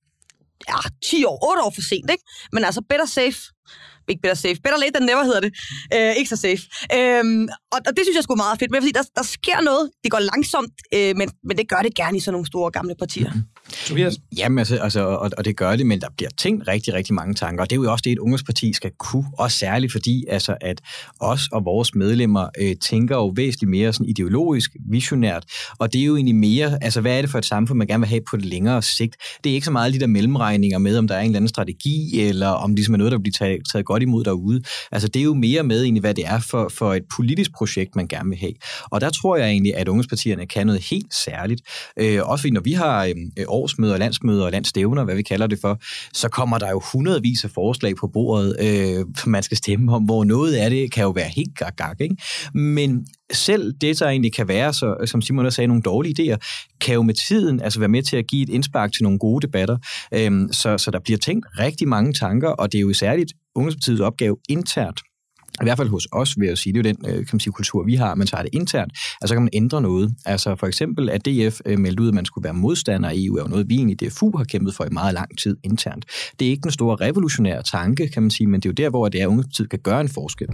ja, ti år, otte år for sent, ikke? Men altså better safe. Ikke better safe. Better late than never hedder det. Øh, ikke så safe. Øhm, og, og det synes jeg sgu meget fedt, men fordi der, der sker noget. Det går langsomt, øh, men, men det gør det gerne i sådan nogle store gamle partier. Tobias? Jamen, altså, altså og, og det gør det, men der bliver tænkt rigtig, rigtig mange tanker. Og det er jo også det, et ungdomsparti skal kunne. Også særligt fordi, altså, at os og vores medlemmer øh, tænker jo væsentligt mere sådan ideologisk, visionært. Og det er jo egentlig mere, altså hvad er det for et samfund, man gerne vil have på det længere sigt? Det er ikke så meget de der mellemregninger med, om der er en eller anden strategi, eller om det ligesom er noget, der bliver taget, taget godt imod derude. Altså det er jo mere med egentlig, hvad det er for, for et politisk projekt, man gerne vil have. Og der tror jeg egentlig, at ungdomspartierne kan noget helt særligt. Øh, også fordi når vi har øh, årsmøder, landsmøder og landsstævner, hvad vi kalder det for, så kommer der jo hundredvis af forslag på bordet, øh, man skal stemme om, hvor noget af det kan jo være helt gag, ikke? Men selv det, der egentlig kan være, så, som Simon også sagde, nogle dårlige idéer, kan jo med tiden altså være med til at give et indspark til nogle gode debatter. Øhm, så, så der bliver tænkt rigtig mange tanker, og det er jo særligt ungdomspartiets opgave internt, i hvert fald hos os, vil jeg sige, det er jo den kan man sige, kultur, vi har, man tager det internt, altså kan man ændre noget. Altså for eksempel, at D F meldte ud, at man skulle være modstander af E U, er jo noget, vi egentlig D F U har kæmpet for i meget lang tid internt. Det er ikke den store revolutionære tanke, kan man sige, men det er jo der, hvor det er, ungdomspartiet kan gøre en forskel.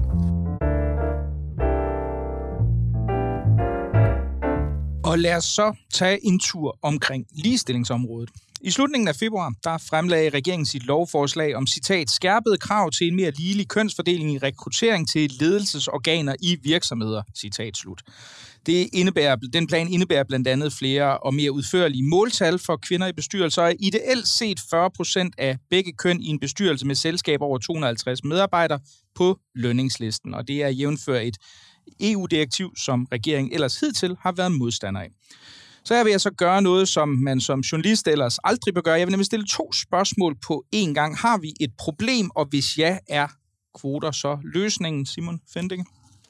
Og lad os så tage en tur omkring ligestillingsområdet. I slutningen af februar, der fremlagde regeringen sit lovforslag om, citat, skærpede krav til en mere ligelig kønsfordeling i rekruttering til ledelsesorganer i virksomheder, citat slut. Det indebærer, den plan indebærer blandt andet flere og mere udførlige måltal for kvinder i bestyrelser, og ideelt set fyrre procent af begge køn i en bestyrelse med selskab over to hundrede og halvtreds medarbejdere på lønningslisten. Og det er jævnført et E U-direktiv, som regeringen ellers hidtil har været modstander af. Så her vil jeg så gøre noget, som man som journalist ellers aldrig bør gøre. Jeg vil nemlig stille to spørgsmål på én gang. Har vi et problem, og hvis ja, er kvoter så løsningen, Simon Fendinge?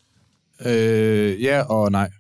Øh, ja og nej.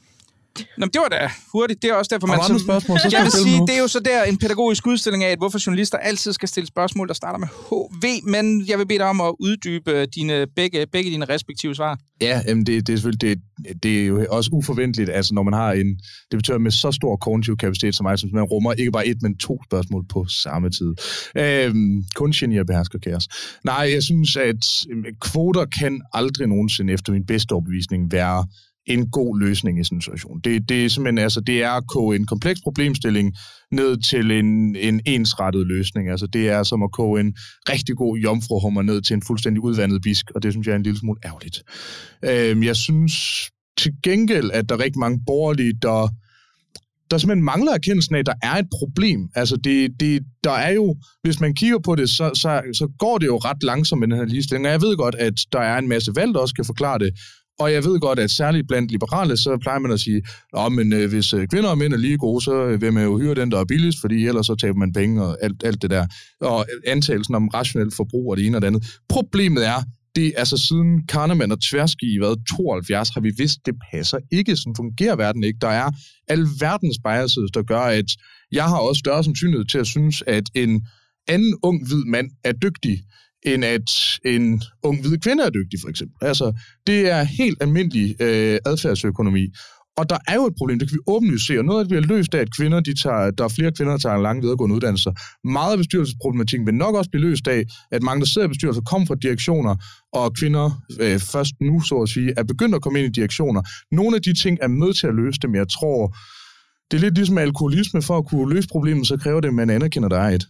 Nå, det var da hurtigt. Det er også derfor, man... Som, spørgsmål, så jeg vil sige, det er jo så der en pædagogisk udstilling af, at hvorfor journalister altid skal stille spørgsmål, der starter med H V, men jeg vil bede dig om at uddybe dine, begge, begge dine respektive svar. Ja, jamen det, det er selvfølgelig det, det er jo også uforventeligt, altså når man har en debattør med så stor kognitiv kapacitet som mig, som man rummer ikke bare et, men to spørgsmål på samme tid. Øhm, kun genier behersker kaos. Nej, jeg synes, at kvoter kan aldrig nogensinde efter min bedste overbevisning være en god løsning i sådan en situation. Det, det er simpelthen, altså, det er at koge en kompleks problemstilling ned til en, en ensrettet løsning. Altså, det er som at koge en rigtig god jomfruhummer ned til en fuldstændig udvandet bisk, og det synes jeg er en lille smule ærgerligt. Øhm, jeg synes til gengæld, at der er rigtig mange borgerlige, der, der simpelthen mangler erkendelsen af, at der er et problem. Altså, det, det, der er jo, hvis man kigger på det, så, så, så går det jo ret langsomt med den her ligestilling, og jeg ved godt, at der er en masse valg, der også kan forklare det. Og jeg ved godt, at særligt blandt liberale, så plejer man at sige, at men, øh, hvis kvinder og mænd er lige gode, så vil man jo hyre den, der er billigst, fordi ellers så taber man penge og alt, alt det der. Og antagelsen om rationelt forbrug og det ene og det andet. Problemet er, det altså siden Kahneman og Tversky i hvad, tooghalvfjerds har vi vidst, det passer ikke. Sådan fungerer verden ikke. Der er alverdens biases, der gør, at jeg har også større sandsynlighed til at synes, at en anden ung hvid mand er dygtig, end at en ung hvid kvinde er dygtig, for eksempel. Altså, det er helt almindelig øh, adfærdsøkonomi. Og der er jo et problem, det kan vi åbenlyst se, og noget af det bliver løst af, at kvinder, de tager, der er flere kvinder, der tager lange videregående uddannelser. Meget af bestyrelsesproblematikken vil nok også blive løst af, at mange, der sidder i bestyrelser, kommer fra direktioner, og kvinder øh, først nu, så at sige, er begyndt at komme ind i direktioner. Nogle af de ting er med til at løse det, men jeg tror, det er lidt ligesom alkoholisme. For at kunne løse problemet, så kræver det, at man anerkender, der er et.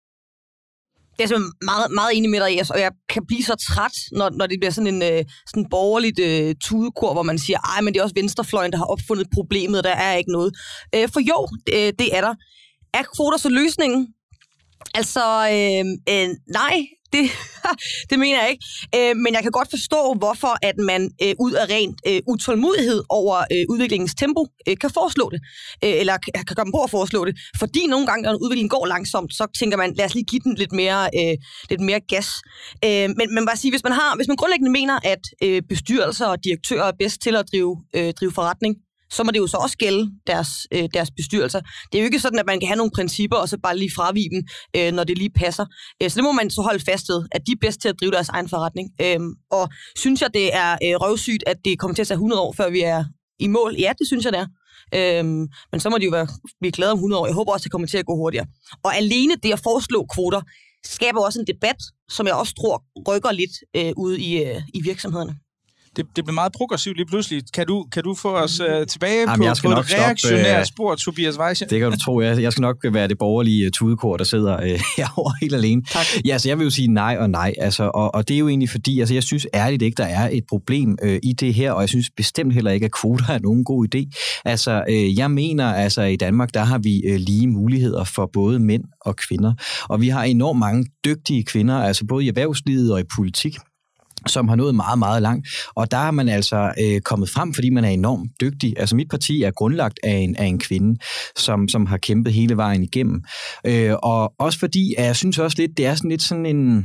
Jeg er simpelthen meget, meget enig med dig, og jeg kan blive så træt, når, når det bliver sådan en øh, sådan borgerligt øh, tudekor, hvor man siger, ej, men det er også venstrefløjen, der har opfundet problemet, der er ikke noget. Øh, for jo, det, det er der. Er kvoter så løsningen? Altså, øh, øh, nej, det, det mener jeg ikke. Øh, men jeg kan godt forstå, hvorfor at man øh, ud af ren øh, utålmodighed over øh, udviklingens tempo øh, kan foreslå det. Øh, eller kan, kan komme på at foreslå det. Fordi nogle gange, når udviklingen går langsomt, så tænker man, lad os lige give den lidt mere, øh, lidt mere gas. Øh, men, men bare sige, hvis man, har, hvis man grundlæggende mener, at øh, bestyrelser og direktører er bedst til at drive, øh, drive forretning, så må det jo så også gælde deres, øh, deres bestyrelser. Det er jo ikke sådan, at man kan have nogle principper, og så bare lige fravige dem, øh, når det lige passer. Øh, så det må man så holde fast ved, at de er bedst til at drive deres egen forretning. Øh, og synes jeg, det er øh, røvsygt, at det kommer til at tage hundrede år, før vi er i mål? Ja, det synes jeg, det er. Øh, men så må de jo være, blive glade om hundrede år. Jeg håber også, det kommer til at gå hurtigere. Og alene det at foreslå kvoter, skaber også en debat, som jeg også tror rykker lidt øh, ude i, øh, i virksomhederne. Det, det blev meget progressivt lige pludselig. Kan du, kan du få os uh, tilbage Jamen, på, på et reaktionært spor, Tobias Weisse? Det kan du tro. Jeg, jeg skal nok være det borgerlige uh, tudekor, der sidder uh, herovre helt alene. Tak. Ja, så jeg vil jo sige nej og nej. Altså, og, og det er jo egentlig fordi, altså, jeg synes ærligt ikke, der er et problem uh, i det her, og jeg synes bestemt heller ikke, at kvoter er nogen god idé. Altså, uh, jeg mener, altså i Danmark, der har vi uh, lige muligheder for både mænd og kvinder. Og vi har enormt mange dygtige kvinder, altså både i erhvervslivet og i politik, som har nået meget, meget langt. Og der er man altså øh, kommet frem, fordi man er enormt dygtig. Altså mit parti er grundlagt af en, af en kvinde, som, som har kæmpet hele vejen igennem. Øh, og også fordi, at jeg synes også lidt, det er sådan lidt sådan en...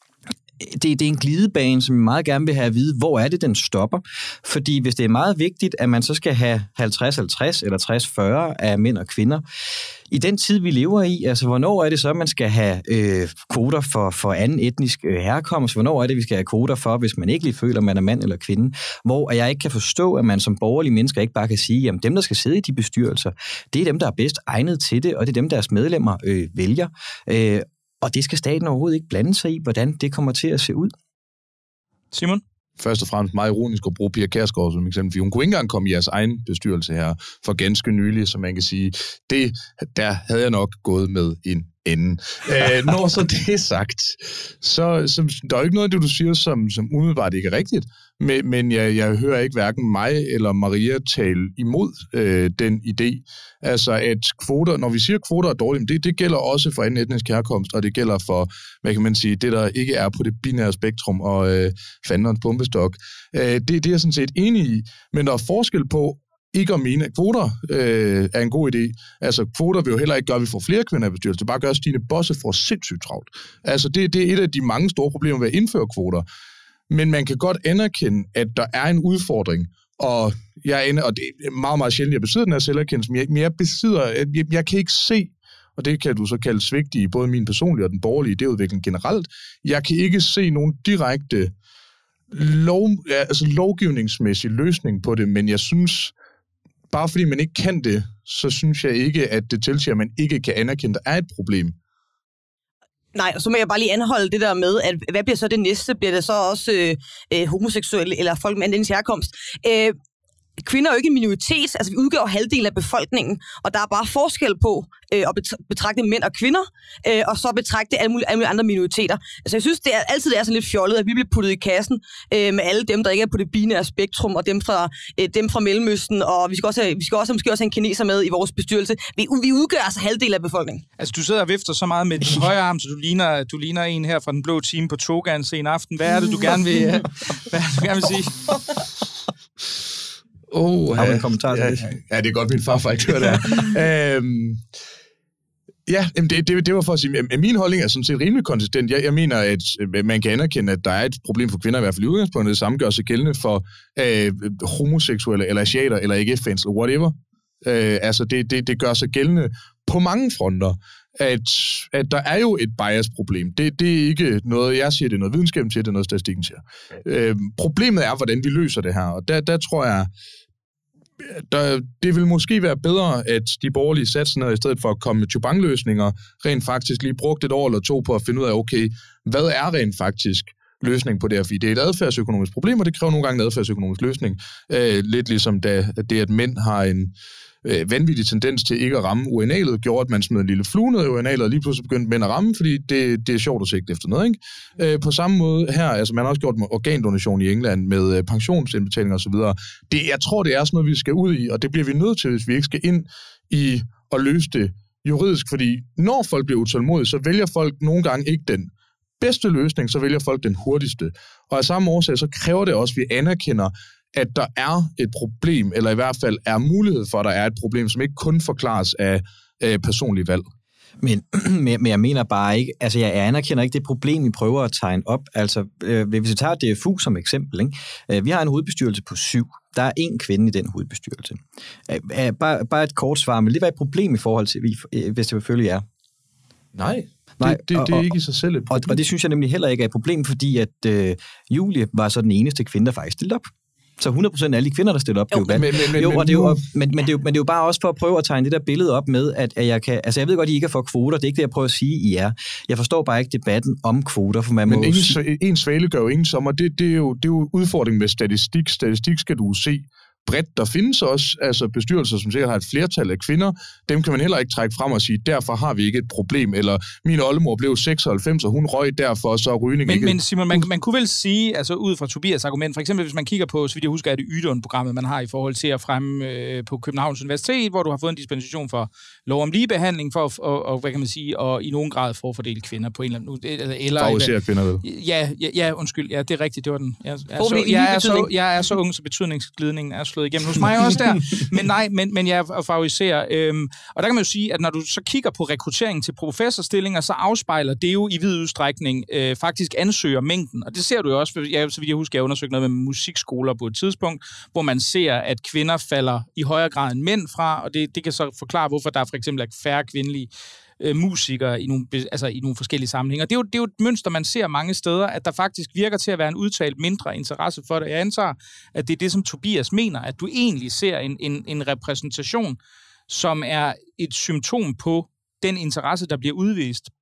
Det, det er en glidebane, som jeg meget gerne vil have at vide, hvor er det, den stopper. Fordi hvis det er meget vigtigt, at man så skal have halvtreds halvtreds eller tres fyrre af mænd og kvinder, i den tid, vi lever i, altså hvornår er det så, at man skal have øh, kvoter for, for anden etnisk øh, herkomst? Hvornår er det, vi skal have kvoter for, hvis man ikke lige føler, at man er mand eller kvinde? Hvor jeg ikke kan forstå, at man som borgerlige mennesker ikke bare kan sige, jamen dem, der skal sidde i de bestyrelser, det er dem, der er bedst egnet til det, og det er dem, deres medlemmer øh, vælger. Øh, Og det skal staten overhovedet ikke blande sig i, hvordan det kommer til at se ud. Simon? først og fremmest meget ironisk at bruge Pia Kjærsgaard som eksempel, fordi hun kunne ikke engang komme i jeres egen bestyrelse her for ganske nylig, så man kan sige, det, der havde jeg nok gået med en ende. Æh, når så det er sagt, så, så der er jo ikke noget af det, du siger, som, som umiddelbart ikke er rigtigt, men, men jeg, jeg hører ikke hverken mig eller Maria tale imod øh, den idé. Altså, at kvoter, når vi siger, at kvoter er dårlige, det, det gælder også for anden etnisk herkomst, og det gælder for, hvad kan man sige, det, der ikke er på det binære spektrum, og øh, fanderens pumpestok. Øh, det, det er jeg sådan set enig i, men der er forskel på, ikke at mene, at kvoter øh, er en god idé. Altså, kvoter vil jo heller ikke gøre, at vi får flere kvinder i bestyrelsen. Det bare gør, at Stine Bosse får sindssygt travlt. Altså, det, det er et af de mange store problemer ved at indføre kvoter. Men man kan godt anerkende, at der er en udfordring, og jeg er, og det er meget, meget sjældent, jeg besidder den her selverkendelse, men jeg, men jeg besidder, jeg, jeg kan ikke se, og det kan du så kalde svigt i både min personlige og den borgerlige idéudvikling generelt, jeg kan ikke se nogen direkte lov, altså lovgivningsmæssig løsning på det, men jeg synes, bare fordi man ikke kan det, så synes jeg ikke, at det tilsiger, at man ikke kan anerkende, at der er et problem. Nej, og så må jeg bare lige anholde det der med, at hvad bliver så det næste? Bliver det så også øh, øh, homoseksuelle eller folk med anden etnisk herkomst? Øh, Kvinder er jo ikke en minoritet, altså vi udgør halvdelen af befolkningen, og der er bare forskel på øh, at betragte mænd og kvinder, øh, og så betragte alle mulige, alle mulige andre minoriteter. Altså jeg synes, det er altid det er sådan lidt fjollet, at vi bliver puttet i kassen øh, med alle dem, der ikke er på det binære spektrum, og dem fra, øh, dem fra Mellemøsten, og vi skal også have, vi skal også, måske også have en kineser med i vores bestyrelse. Vi, vi udgør altså halvdelen af befolkningen. Altså du sidder og vifter så meget med din højre arm, så du ligner, du ligner en her fra den blå time på togaen sen aften. Hvad er det, du gerne vil, hvad er det, du gerne vil sige? Oh, har du en kommentar til ja, det? Ja, det er godt, min farfar ikke hører det øhm, Ja, det, det, det var for at sige, at min holdning er sådan set rimelig konsistent. Jeg, jeg mener, at man kan anerkende, at der er et problem for kvinder, i hvert fald i udgangspunktet. Det samme gør sig gældende for øh, homoseksuelle, eller asiater, eller A G F-fans, eller whatever. Øh, altså, det, det, det gør sig gældende på mange fronter, at, at der er jo et bias-problem. Det, det er ikke noget, jeg siger, det er noget videnskaben siger, det er noget, statistikken siger. Øh, problemet er, hvordan vi løser det her, og der, der tror jeg, Der, det vil måske være bedre, at de borgerlige satsner, i stedet for at komme med chubangløsninger, rent faktisk lige brugt et år eller to på at finde ud af, okay, hvad er rent faktisk løsning på det her? Fordi det er et adfærdsøkonomisk problem, og det kræver nogle gange en adfærdsøkonomisk løsning. Øh, lidt ligesom da, det, at mænd har en øh, vanvittig tendens til ikke at ramme urinalet, gjorde, at man smed en lille flue ned i urinalet, og lige pludselig begyndte mænd at ramme, fordi det, det er sjovt at sigte efter noget, ikke? Øh, på samme måde her, altså man har også gjort organdonation i England med øh, pensionsindbetalinger osv. Det, jeg tror, det er sådan noget, vi skal ud i, og det bliver vi nødt til, hvis vi ikke skal ind i at løse det juridisk, fordi når folk bliver utålmodige, så vælger folk nogle gange ikke den bedste løsning, så vælger folk den hurtigste. Og af samme årsag, så kræver det også, at vi anerkender, at der er et problem, eller i hvert fald er mulighed for, at der er et problem, som ikke kun forklares af, af personlige valg. Men, men jeg mener bare ikke, altså jeg anerkender ikke det problem, vi prøver at tegne op. Altså, øh, hvis vi tager D F U som eksempel, ikke? Øh, vi har en hovedbestyrelse på syv. Der er én kvinde i den hovedbestyrelse. Øh, øh, bare, bare et kort svar, men det var et problem i forhold til, hvis det selvfølgelig er. Nej. Nej, det, det, og, det er ikke i sig selv et problem. Og, og det synes jeg nemlig heller ikke er et problem, fordi at øh, Julie var så den eneste kvinde, der faktisk stillede op. Så hundrede procent af alle de kvinder, der stiller op, jo, det er jo men, men, jo, men, og det er jo, men, men, det er jo, men det er jo bare også for at prøve at tegne det der billede op med, at, at jeg kan, altså jeg ved godt, at I ikke er for kvoter, det er ikke det, jeg prøver at sige, I er. Jeg forstår bare ikke debatten om kvoter, for man men må ingen, sige... en svale gør jo ingen sommer, det, det, er jo, det er jo udfordringen med statistik. Statistik skal du se bredt. Der findes også altså bestyrelser, som sikkert har et flertal af kvinder. Dem kan man heller ikke trække frem og sige, derfor har vi ikke et problem. Eller min oldemor blev seksoghalvfems, og hun røg derfor, så rygning men, ikke... Men Simon, man, man kunne vel sige, altså ud fra Tobias' argument, for eksempel hvis man kigger på, så vidt jeg husker, er det Ydun-programmet, man har i forhold til at fremme øh, på Københavns Universitet, hvor du har fået en dispensation for lov om ligebehandling, for og, og hvad kan man sige, og i nogen grad forfordele kvinder på en eller anden... Eller, eller, favorisere kvinder, vel? Ja, ja, ja, undskyld, ja, det er rigtigt, det var den. Jeg, jeg, er, så, jeg, er, så, jeg er så ung, så betydningsglidningen er slået igennem hos mig også der. Men nej, men, men jeg favoriserer. Øhm, og der kan man jo sige, at når du så kigger på rekrutteringen til professorstillinger, så afspejler det jo i vid udstrækning øh, faktisk ansøgermængden. Og det ser du jo også, jeg, så vidt jeg husker, jeg undersøgte noget med musikskoler på et tidspunkt, hvor man ser, at kvinder falder i højere grad end mænd fra, og det, det kan så forklare, hvorfor der for eksempel er færre kvindelige øh, musikere i nogle, altså i nogle forskellige sammenhænge. Og det er, jo, det er jo et mønster, man ser mange steder, at der faktisk virker til at være en udtalt mindre interesse for det. Jeg antager, at det er det, som Tobias mener, at du egentlig ser en, en, en repræsentation, som er et symptom på den interesse, der bliver udvist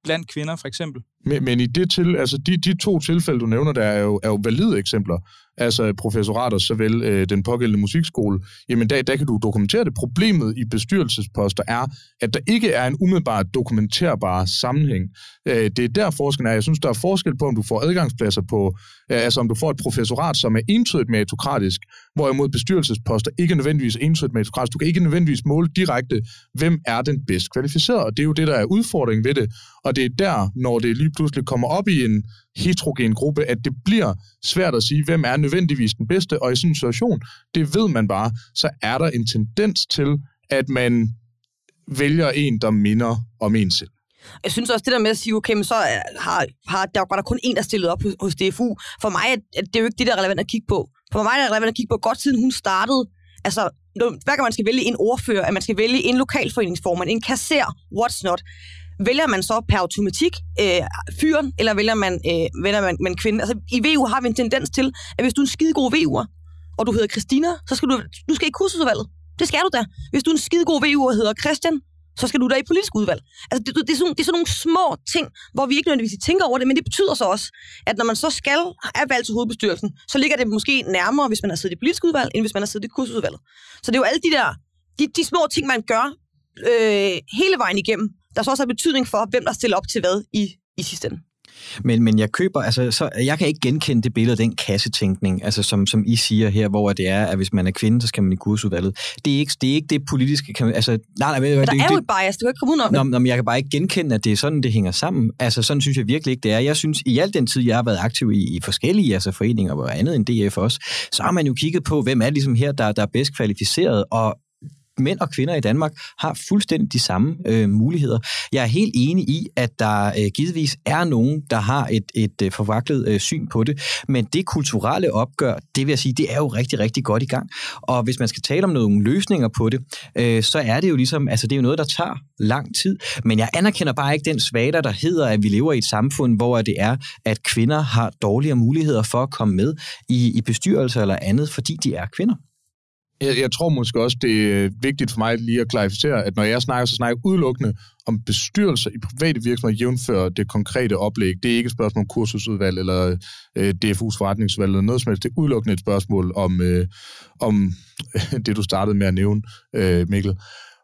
blandt kvinder, for eksempel. Men, men i det til, altså de, de to tilfælde, du nævner, der er jo, er jo valide eksempler. Altså professorater, såvel øh, den pågældende musikskole. Jamen der, der kan du dokumentere det. Problemet i bestyrelsesposter er, at der ikke er en umiddelbart dokumenterbar sammenhæng. Øh, det er der forskellen er. Jeg synes, der er forskel på, om du får adgangspladser på, øh, altså om du får et professorat, som er entydigt meritokratisk, hvorimod bestyrelsesposter ikke nødvendigvis er entydigt meritokratisk. Du kan ikke nødvendigvis måle direkte, hvem er den bedst kvalificerede, og det er jo det, der er udfordringen ved det. Og det er der, når det lige pludselig kommer op i en heterogen gruppe, at det bliver svært at sige, hvem er nødvendigvis den bedste, og i sådan en situation, det ved man bare, så er der en tendens til, at man vælger en, der minder om en selv. Jeg synes også, det der med at sige, okay, men så har, har der, var der kun en, der stillet op hos, hos D F U. For mig er det jo ikke det, der er relevant at kigge på. For mig er det relevant at kigge på, godt siden hun startede. Altså, hver gang man skal vælge en ordfører, at man skal vælge en lokalforeningsformand, en kasser, what's not. Vælger man så per automatik øh, fyren, eller vælger man, øh, vælger man, man kvinde? Altså, i V U har vi en tendens til, at hvis du er en skidegod V U'er, og du hedder Christina, så skal du, du skal i kursusudvalget. Det skal du da. Hvis du er en skidegod V U'er og hedder Christian, så skal du da i politisk udvalg. Altså, det, det, er sådan, det er sådan nogle små ting, hvor vi ikke nødvendigvis tænker over det, men det betyder så også, at når man så skal er valgt til hovedbestyrelsen, så ligger det måske nærmere, hvis man har siddet i politisk udvalg, end hvis man har siddet i kursusudvalget. Så det er jo alle de der, de, de små ting, man gør øh, hele vejen igennem, der så også har betydning for, hvem der stiller op til hvad i, i sidste ende. Men, men jeg køber, altså, så jeg kan ikke genkende det billede af den kassetænkning, altså som, som I siger her, hvor det er, at hvis man er kvinde, så skal man i kursudvalget. Det er ikke det, er ikke det politiske, kan man, altså, nej, nej, men, der det, er det, jo et bias, du kan ikke komme ud om det. Nå, men jeg kan bare ikke genkende, at det er sådan, det hænger sammen. Altså, sådan synes jeg virkelig ikke, det er. Jeg synes, i al den tid, jeg har været aktiv i, i forskellige altså, foreninger, og andet end D F også, så har man jo kigget på, hvem er ligesom her, der, der er bedst kvalificeret, og mænd og kvinder i Danmark har fuldstændig de samme øh, muligheder. Jeg er helt enig i, at der øh, givetvis er nogen, der har et, et øh, forvaklet øh, syn på det, men det kulturelle opgør, det vil jeg sige, det er jo rigtig, rigtig godt i gang. Og hvis man skal tale om nogle løsninger på det, øh, så er det jo ligesom, altså det er jo noget, der tager lang tid, men jeg anerkender bare ikke den svagter, der hedder, at vi lever i et samfund, hvor det er, at kvinder har dårligere muligheder for at komme med i, i bestyrelser eller andet, fordi de er kvinder. Jeg, jeg tror måske også, det er vigtigt for mig lige at klarificere, at når jeg snakker, så snakker jeg udelukkende om bestyrelser i private virksomheder, jævnfør det konkrete oplæg. Det er ikke et spørgsmål om kursusudvalg eller øh, D F U's forretningsudvalg eller noget som helst. Det er udelukkende et spørgsmål om, øh, om det, du startede med at nævne, øh, Mikkel.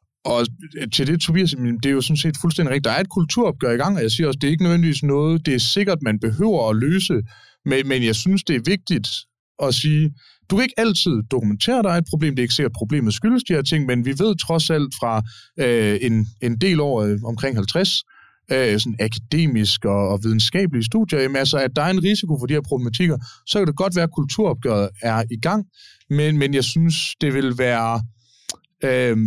Og til det, Tobias, det er jo sådan set fuldstændig rigtigt. Der er et kulturopgør i gang, og jeg siger også, det er ikke nødvendigvis noget, det er sikkert, man behøver at løse, men, men jeg synes, det er vigtigt at sige, du kan ikke altid dokumentere, der er et problem. Det er ikke sikkert, at problemet skyldes de her ting, men vi ved trods alt fra øh, en, en del år, øh, omkring halvtreds, øh, sådan akademisk og, og videnskabelige studier, jamen, altså, at der er en risiko for de her problematikker, så kan det godt være, at kulturopgøret er i gang, men, men jeg synes, det vil være... Øh,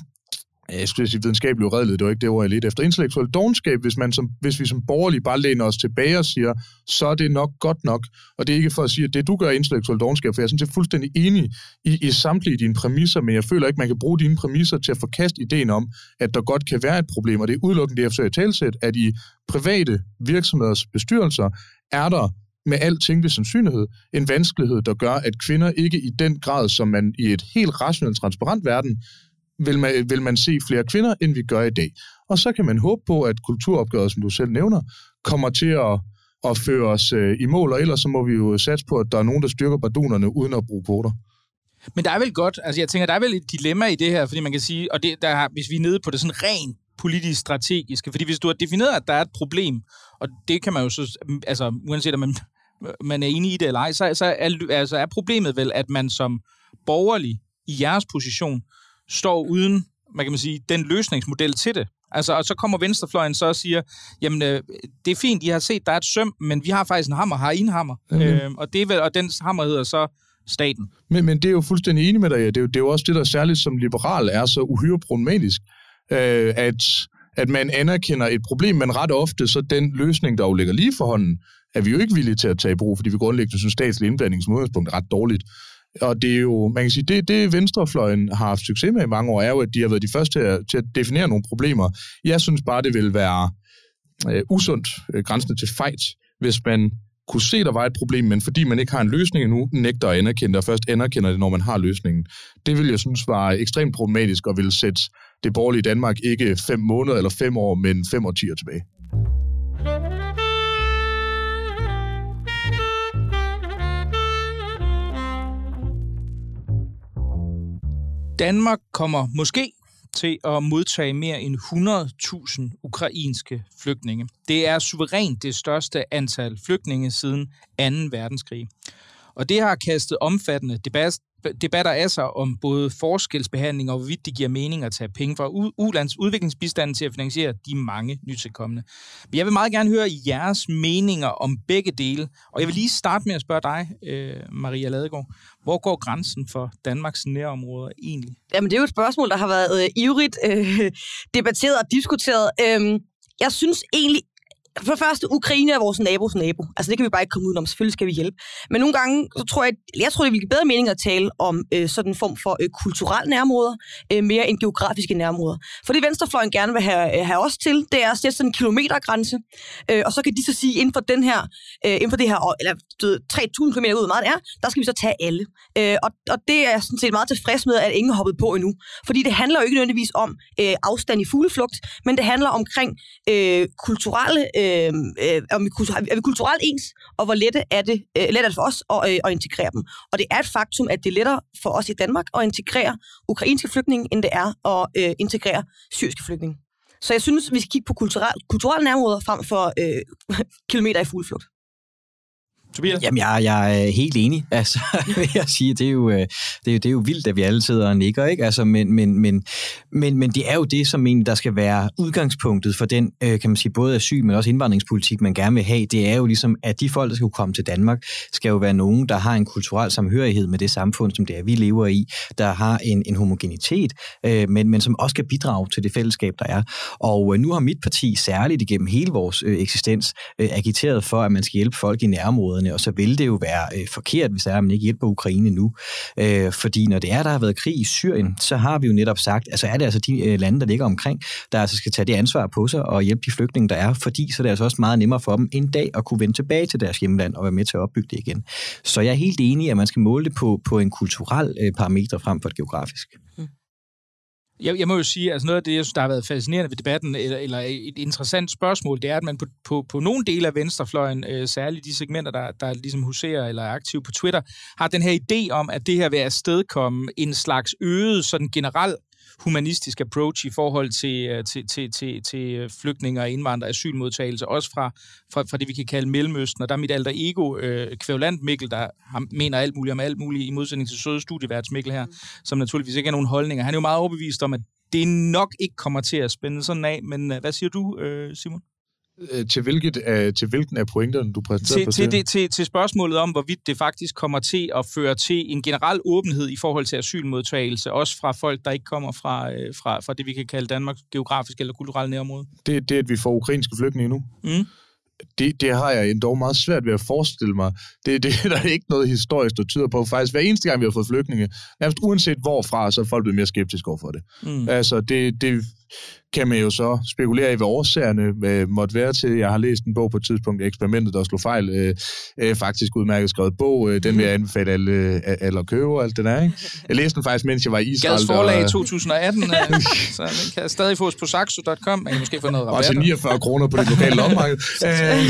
jeg skulle sige videnskabelig uredeligt, det var ikke det ord, jeg ledte efter. Intellektuel dovenskab, hvis, man som, hvis vi som borgerlige bare læner os tilbage og siger, så er det nok godt nok. Og det er ikke for at sige, at det du gør er intellektuel dovenskab, for jeg er sådan set fuldstændig enig i, i samtlige dine præmisser, men jeg føler ikke, man kan bruge dine præmisser til at forkaste ideen om, at der godt kan være et problem. Og det er udelukkende det, jeg forsøger at talsætte, at i private virksomheders bestyrelser er der med al tænkelig sandsynlighed en vanskelighed, der gør, at kvinder ikke i den grad, som man i et helt rationelt, transparent verden, vil man, vil man se flere kvinder, end vi gør i dag. Og så kan man håbe på, at kulturopgøret, som du selv nævner, kommer til at, at føre os øh, i mål, og ellers så må vi jo satse på, at der er nogen, der styrker bardunerne uden at bruge kvoter. Men der er vel godt, altså jeg tænker, der er vel et dilemma i det her, fordi man kan sige, og det, der har, hvis vi er nede på det sådan rent politisk strategiske, fordi hvis du har defineret, at der er et problem, og det kan man jo så, altså uanset om man, man er enig i det eller ej, så, så er, altså, er problemet vel, at man som borgerlig i jeres position står uden, man kan man sige, den løsningsmodel til det. Altså, og så kommer venstrefløjen så og siger, jamen, øh, det er fint, I har set, der er et søm, men vi har faktisk en hammer, har I en hammer? Mm-hmm. Øh, og, det er vel, og den hammer hedder så staten. Men, men det er jo fuldstændig enig med dig, ja. det, er jo, det er jo også det, der særligt som liberal er så uhyre problematisk, øh, at, at man anerkender et problem, men ret ofte så den løsning, der jo ligger lige for hånden, er vi jo ikke villige til at tage i brug, fordi vi grundlæggende synes, statslig indblanding som udgangspunkt er ret dårligt. Og det er jo, man kan sige, det, det venstrefløjen har haft succes med i mange år, er jo, at de har været de første til at, til at definere nogle problemer. Jeg synes bare, det vil være øh, usundt, øh, grænsende til fejt, hvis man kunne se, der var et problem, men fordi man ikke har en løsning endnu, nægter at anerkende det, og først anerkender det, når man har løsningen. Det vil jeg synes var ekstremt problematisk, og vil sætte det borgerlige Danmark ikke fem måneder eller fem år, men fem årtier tilbage. Danmark kommer måske til at modtage mere end hundrede tusind ukrainske flygtninge. Det er suverænt det største antal flygtninge siden anden verdenskrig. Og det har kastet omfattende debat, debatter af sig om både forskelsbehandling og hvorvidt det giver mening at tage penge fra u-lands udviklingsbistanden til at finansiere de mange nytilkommende. Men jeg vil meget gerne høre jeres meninger om begge dele, og jeg vil lige starte med at spørge dig, Maria Ladegaard. Hvor går grænsen for Danmarks nærområder egentlig? Jamen, det er jo et spørgsmål, der har været øh, ivrigt øh, debatteret og diskuteret. Øh, jeg synes egentlig, for det første, Ukraine er vores nabos nabo. Altså, det kan vi bare ikke komme udenom. Selvfølgelig skal vi hjælpe. Men nogle gange, så tror jeg, jeg tror, det vil give bedre mening at tale om øh, sådan en form for øh, kulturelle nærområder, øh, mere end geografiske nærområder. For det venstrefløjen gerne vil have, øh, have os til, det er at sætte sådan en kilometergrænse. Øh, og så kan de så sige, inden for den her, øh, inden for det her, eller tre tusind kilometer ud, hvor meget det er, der skal vi så tage alle. Øh, og, og det er jeg sådan set meget tilfreds med, at ingen har hoppet på endnu. Fordi det handler jo ikke nødvendigvis om øh, afstand i fugleflugt, men det handler omkring øh, kulturelle øh, Øh, øh, er, vi kulturelt, er vi kulturelt ens, og hvor lette er det, øh, let er det for os at, øh, at integrere dem. Og det er et faktum, at det er lettere for os i Danmark at integrere ukrainske flygtninge, end det er at øh, integrere syriske flygtninge. Så jeg synes, vi skal kigge på kulturelle kulturel nærområder frem for øh, kilometer i fugleflugt. Tobias? Jamen, jeg, jeg er helt enig, altså, vil jeg sige. Det er, jo, det, er jo, det er jo vildt, at vi alle sidder og nikker, ikke? Altså, men, men, men, men, men det er jo det, som egentlig, der skal være udgangspunktet for den, øh, kan man sige, både asyl, men også indvandringspolitik, man gerne vil have. Det er jo ligesom, at de folk, der skal komme til Danmark, skal jo være nogen, der har en kulturel samhørighed med det samfund, som det er, vi lever i, der har en, en homogenitet, øh, men, men som også skal bidrage til det fællesskab, der er. Og øh, nu har mit parti særligt igennem hele vores øh, eksistens øh, agiteret for, at man skal hjælpe folk i nærområderne, og så vil det jo være øh, forkert, hvis der er, at man ikke hjælper Ukraine nu. Øh, fordi når det er, der har været krig i Syrien, så har vi jo netop sagt, altså er det altså de øh, lande, der ligger omkring, der altså skal tage det ansvar på sig og hjælpe de flygtninge, der er, fordi så er det altså også meget nemmere for dem en dag at kunne vende tilbage til deres hjemland og være med til at opbygge det igen. Så jeg er helt enig, at man skal måle det på, på en kulturel øh, parameter frem for et geografisk. Mm. Jeg, jeg må jo sige, at altså noget af det, jeg synes, der har været fascinerende ved debatten, eller, eller et interessant spørgsmål, det er, at man på, på, på nogle dele af venstrefløjen, øh, særligt de segmenter, der, der ligesom huserer eller er aktive på Twitter, har den her idé om, at det her vil afstedkomme en slags øget sådan generel humanistisk approach i forhold til, til, til, til, til flygtninge og indvandrere, asylmodtagelse, også fra, fra, fra det, vi kan kalde Mellemøsten. Og der er mit alter ego, øh, kvævlant Mikkel, der ham, mener alt muligt om alt muligt, i modsætning til søde studieværts Mikkel her, som naturligvis ikke har nogen holdninger. Han er jo meget overbevist om, at det nok ikke kommer til at spænde sådan af, men hvad siger du, øh, Simon? Til, hvilket, uh, til hvilken af pointerne, du præsenterede? Til, til, det, til, til spørgsmålet om, hvorvidt det faktisk kommer til at føre til en generel åbenhed i forhold til asylmodtagelse, også fra folk, der ikke kommer fra, øh, fra, fra det, vi kan kalde Danmarks geografisk eller kulturelle nærområde. Det, det, at vi får ukrainske flygtninge nu? Mm. Det, det har jeg endda meget svært ved at forestille mig. Det, det der er ikke noget historisk, der tyder på. Faktisk hver eneste gang, vi har fået flygtninge, nærmest uanset hvorfra, så er folk blevet mere skeptiske over for det. Mm. Altså, det... det kan man jo så spekulere i, hvad årsagerne øh, måtte være til. Jeg har læst en bog på et tidspunkt, Eksperimentet, der slog fejl. Øh, øh, faktisk udmærket skrevet bog. Øh, den vil jeg anbefale alle, alle at købe og alt det der, ikke? Jeg læste den faktisk, mens jeg var i Israel. Gads forlag i to tusind og atten, øh, så den kan stadig fås på saxo punktum com. Man kan måske få noget rabat. Også niogfyrre kroner på det lokale lommemarked. øh,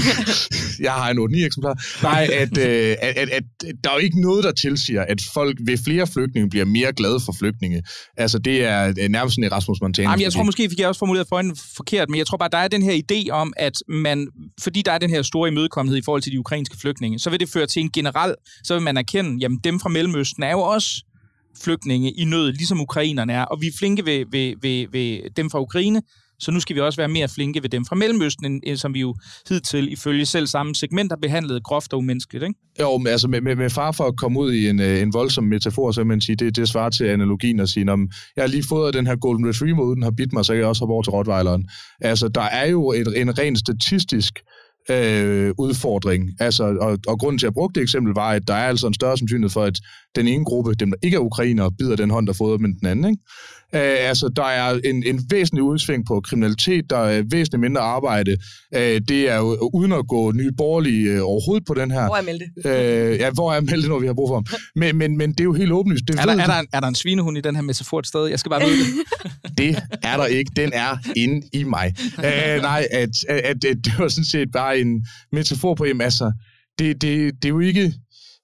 jeg har en otte ni eksemplar. Nej, at, øh, at, at, at der er jo ikke noget, der tilsiger, at folk ved flere flygtninge bliver mere glade for flygtninge. Altså, det er nærmest en Erasmus Montana. Jamen, jeg tror måske, fik jeg også formuleret pointen forkert, men jeg tror bare, der er den her idé om, at man, fordi der er den her store imødekommenhed i forhold til de ukrainske flygtninge, så vil det føre til en generel, så vil man erkende, jamen dem fra Mellemøsten er jo også flygtninge i nød, ligesom ukrainerne er, og vi er flinke ved, ved, ved, ved dem fra Ukraine, så nu skal vi også være mere flinke ved dem fra Mellemøsten, end, som vi jo hidtil ifølge selv samme segmenter behandlede groft og umenneskeligt, ikke? Jo, men altså med, med, med far for at komme ud i en, en voldsom metafor, så man sige, det, det svarer til analogien at sige, jeg har lige fået den her Golden Retriever, uden den har bidt mig, så jeg kan også hoppe over til Rottweileren. Altså, der er jo et, en ren statistisk øh, udfordring. Altså, og, og grunden til, at jeg brugte det eksempel, var, at der er altså en større sandsynlighed for, at den ene gruppe, dem der ikke er ukrainere, bider den hånd, der fodrer med den anden, ikke? Uh, altså, der er en, en væsentlig udsving på kriminalitet, der er væsentligt mindre arbejde. Uh, det er jo uden at gå nye borgerlige uh, overhovedet på den her. Hvor er Melde? Uh, ja, hvor er Melde, når vi har brug for ham? Men, men, men det er jo helt åbenlyst. Det er, der, er, der en, er der en svinehund i den her metafor et sted? Jeg skal bare vide det. Det er der ikke. Den er inde i mig. Uh, nej, at, at, at det var sådan set bare en metafor på, jamen altså, det, det, det er jo ikke...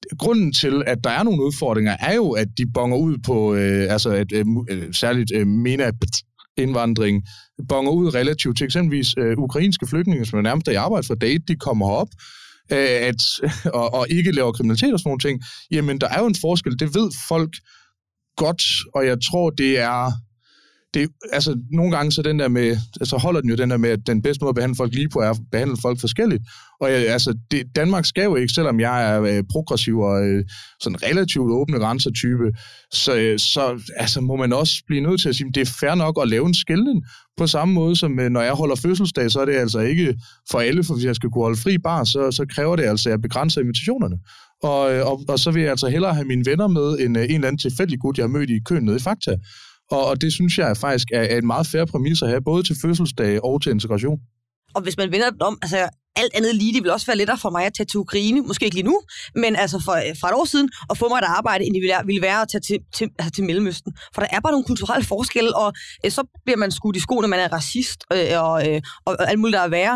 grunden til, at der er nogle udfordringer, er jo, at de bonger ud på, øh, altså at, øh, særligt øh, MENA-indvandring, bonger ud relativt til eksempelvis øh, ukrainske flygtninge, som er nærmest i arbejde for date, de kommer op, øh, at, og, og ikke laver kriminalitet og sådan nogle ting. Jamen, der er jo en forskel, det ved folk godt, og jeg tror, det er... Det, altså, nogle gange så den der med, altså holder den jo den der med, at den bedste måde at behandle folk lige på, er at behandle folk forskelligt. Og jeg, altså, det, Danmark skal jo ikke, selvom jeg er øh, progressiv og øh, sådan relativt åbne grænser-type, så, øh, så altså, må man også blive nødt til at sige, at det er fair nok at lave en skelnen på samme måde, som øh, når jeg holder fødselsdag, så er det altså ikke for alle, for hvis jeg skal kunne holde fri bar, så, så kræver det altså, at jeg begrænser invitationerne. Og, og, og så vil jeg altså hellere have mine venner med, end øh, en eller anden tilfældig gut, jeg har mødt i køen nede i Fakta. Og, og det synes jeg faktisk er, er en meget fair præmis at have, både til fødselsdag og til integration. Og hvis man vender det om, altså alt andet lige, det vil også være lettere for mig at tage til Ukraine, måske ikke lige nu, men altså for, for et år siden, og få mig et arbejde, end det ville, ville være at tage til, til, altså til Mellemøsten. For der er bare nogle kulturelle forskelle, og øh, så bliver man skudt i skoene, man er racist, øh, og, øh, og, og alt muligt, der er værre.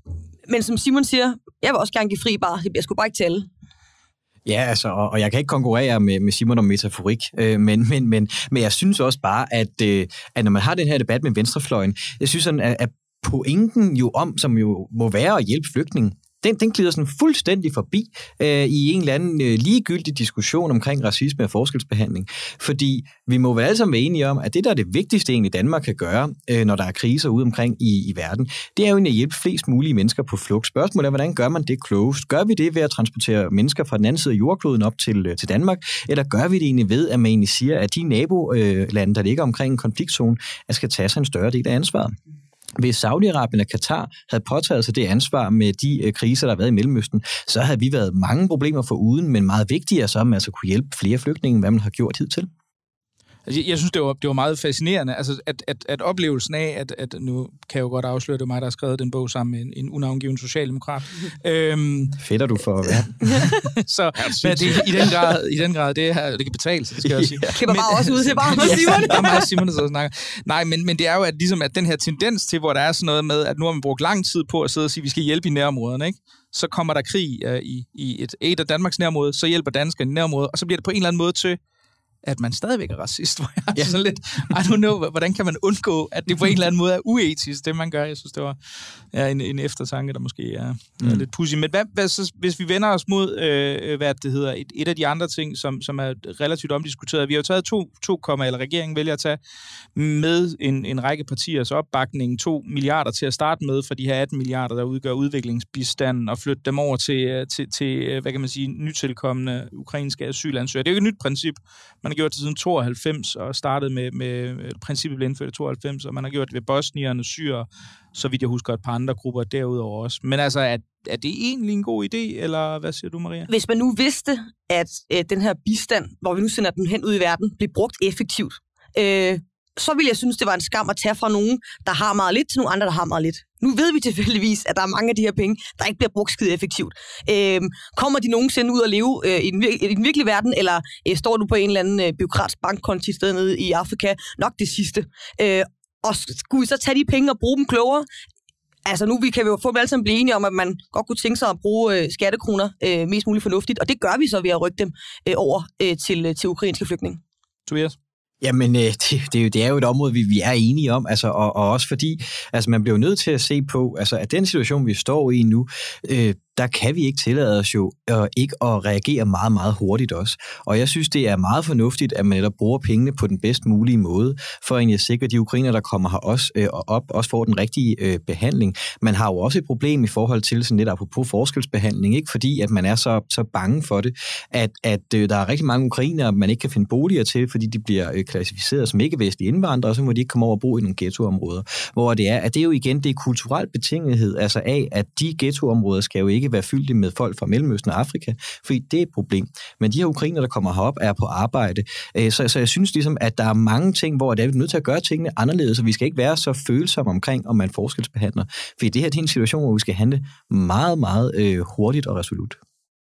Men som Simon siger, jeg vil også gerne give fri bar, det bliver sgu bare ikke til alle. Ja, altså, og, og jeg kan ikke konkurrere med, med Simon om metaforik, øh, men, men, men, men jeg synes også bare, at, øh, at når man har den her debat med venstrefløjen, jeg synes sådan, at, at pointen jo om, som jo må være at hjælpe flygtninge, Den, den glider sådan fuldstændig forbi øh, i en eller anden øh, ligegyldig diskussion omkring racisme og forskelsbehandling. Fordi vi må vel alle sammen være enige om, at det, der er det vigtigste egentlig Danmark kan gøre, øh, når der er kriser ude omkring i, i verden, det er jo egentlig at hjælpe flest mulige mennesker på flugt. Spørgsmålet er, hvordan gør man det klogest? Gør vi det ved at transportere mennesker fra den anden side af jordkloden op til, øh, til Danmark? Eller gør vi det egentlig ved, at man egentlig siger, at de nabolande, der ligger omkring en konfliktzone, skal tage sig en større del af ansvaret? Hvis Saudi-Arabien og Katar havde påtaget sig det ansvar med de øh, kriser, der har været i Mellemøsten, så havde vi været mange problemer foruden, men meget vigtigere så, at man altså kunne hjælpe flere flygtninge, hvad man har gjort hidtil. Altså, jeg synes, det var, det var meget fascinerende, altså, at, at, at oplevelsen af, at, at nu kan jeg jo godt afsløre, det er mig, der har skrevet den bog sammen med en, en unavngiven socialdemokrat. øhm, Fætter du for at være. så men det, i, den grad, i den grad, det her, det kan betale sig, det skal jeg også sige. Jeg klipper bare også ud til bare med Simon. Der er meget Simon, der snakker. Nej, men, men det er jo, at, ligesom, at den her tendens til, hvor der er sådan noget med, at nu har man brugt lang tid på at sidde og sige, at vi skal hjælpe i nærområderne, ikke? Så kommer der krig uh, i, i et, et af Danmarks nærområde, så hjælper danskerne i nærområdet, og så bliver det på en eller anden måde til, at man stadigvæk er racist, hvor jeg er sådan lidt, I don't know, hvordan kan man undgå, at det på en eller anden måde er uetisk, det man gør. Jeg synes, det var ja, en, en eftertanke, der måske er, mm. er lidt pudsig. Men hvad, hvad, så, hvis vi vender os mod, øh, hvad det hedder, et, et af de andre ting, som, som er relativt omdiskuteret. Vi har jo taget to, to eller regeringen vælger at tage med en, en række partiers opbakning, to milliarder til at starte med, for de her atten milliarder, der udgør udviklingsbistanden, og flytte dem over til, til, til hvad kan man sige, nytilkommende ukrainske asylansøgere. Det er jo ikke et nyt princip. Man har gjort det siden tooghalvfems og startet med, med princippet blev indført i tooghalvfems, og man har gjort det ved bosnierne, syrer, så vidt jeg husker et par andre grupper derudover også. Men altså, er, er det egentlig en god idé, eller hvad siger du, Maria? Hvis man nu vidste, at øh, den her bistand, hvor vi nu sender den hen ud i verden, bliver brugt effektivt, øh, så ville jeg synes, det var en skam at tage fra nogen, der har meget lidt, til nogle andre, der har meget lidt. Nu ved vi tilfældigvis, at der er mange af de her penge, der ikke bliver brugt skide effektivt. Øhm, kommer de nogensinde ud og leve øh, i, den, i den virkelige verden, eller øh, står du på en eller anden øh, bureaukratisk bankkonto i stedet nede i Afrika? Nok det sidste. Øh, og skulle vi så tage de penge og bruge dem klogere? Altså nu vi kan vi jo få dem alle sammen blive enige om, at man godt kunne tænke sig at bruge øh, skattekroner øh, mest muligt fornuftigt, og det gør vi så ved at rykke dem øh, over øh, til, øh, til ukrainske flygtninge. Tobias? Jamen, det, det, er jo, det er jo et område, vi, vi er enige om, altså, og, og også fordi altså, man bliver jo nødt til at se på, altså, at den situation, vi står i nu, øh, der kan vi ikke tillade os jo øh, ikke at reagere meget, meget hurtigt også. Og jeg synes, det er meget fornuftigt, at man netop bruger pengene på den bedst mulige måde, for at sikre, at de ukrainer, der kommer her også, øh, op, også får den rigtige øh, behandling. Man har jo også et problem i forhold til sådan lidt apropos forskelsbehandling, ikke? Fordi at man er så, så bange for det, at, at øh, der er rigtig mange ukrainere, man ikke kan finde boliger til, fordi de bliver øh, klassificeret som ikke-vestlige indvandrere, og så må de ikke komme over og bo i nogle ghettoområder. Hvor det er, at det er jo igen, det er kulturel betingethed, altså af, at de ghettoområder skal jo ikke være fyldt med folk fra Mellemøsten og Afrika, fordi det er et problem. Men de her ukrainer, der kommer herop, er på arbejde. Så, så jeg synes ligesom, at der er mange ting, hvor det er vi nødt til at gøre tingene anderledes, og vi skal ikke være så følsomme omkring, om man forskelsbehandler. Fordi det her det er en situation, hvor vi skal handle meget, meget øh, hurtigt og resolut.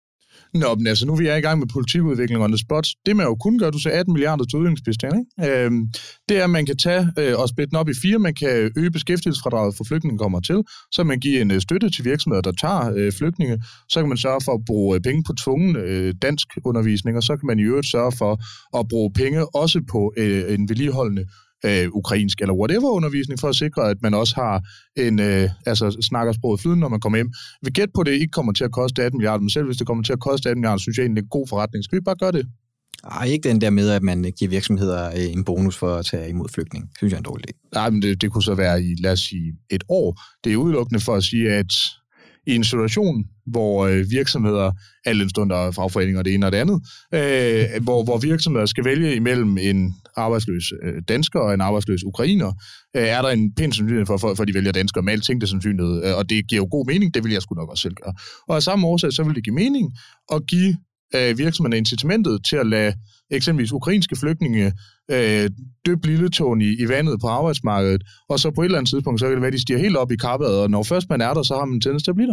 Nå, men altså nu vi er i gang med politikudvikling on the spot. Det man jo kun gør, du sagde atten milliarder til udviklingsbistand, ikke? Øhm, det er, at man kan tage øh, og splitte den op i fire. Man kan øge beskæftigelsesfradraget for flygtninge kommer til. Så man giver en øh, støtte til virksomheder, der tager øh, flygtninge. Så kan man sørge for at bruge øh, penge på tvungen øh, dansk undervisning, og så kan man i øvrigt sørge for at bruge penge også på øh, en vedligeholdende Øh, ukrainsk eller whatever undervisning, for at sikre, at man også har en, øh, altså snakker sproget flydende, når man kommer hjem. Vi gætter på, at det ikke kommer til at koste atten milliarder, men selv hvis det kommer til at koste atten milliarder, synes jeg egentlig, det er en god forretning. Skal vi bare gøre det? Ej, ikke den der med, at man giver virksomheder en bonus for at tage imod flygtning. Synes jeg er en dårlig idé. Nej, men det, det kunne så være i, lad os sige, et år. Det er udelukkende for at sige, at i en situation, hvor øh, virksomheder, alle en stund der er fagforeninger og det ene og det andet, øh, hvor, hvor virksomheder skal vælge imellem en arbejdsløs øh, dansker og en arbejdsløs ukrainer, øh, er der en pæn sandsynlighed for, for, for de vælger danskere med alting det sandsynlighed, øh, og det giver jo god mening, det vil jeg sgu nok også selv gøre. Og af samme årsag, så vil det give mening at give øh, virksomhederne incitamentet til at lade eksempelvis ukrainske flygtninge øh, døbe lilletåen i, i vandet på arbejdsmarkedet, og så på et eller andet tidspunkt, så kan det være, at de stiger helt op i kappet, og når først man er der, så har man en tendens til at blive der.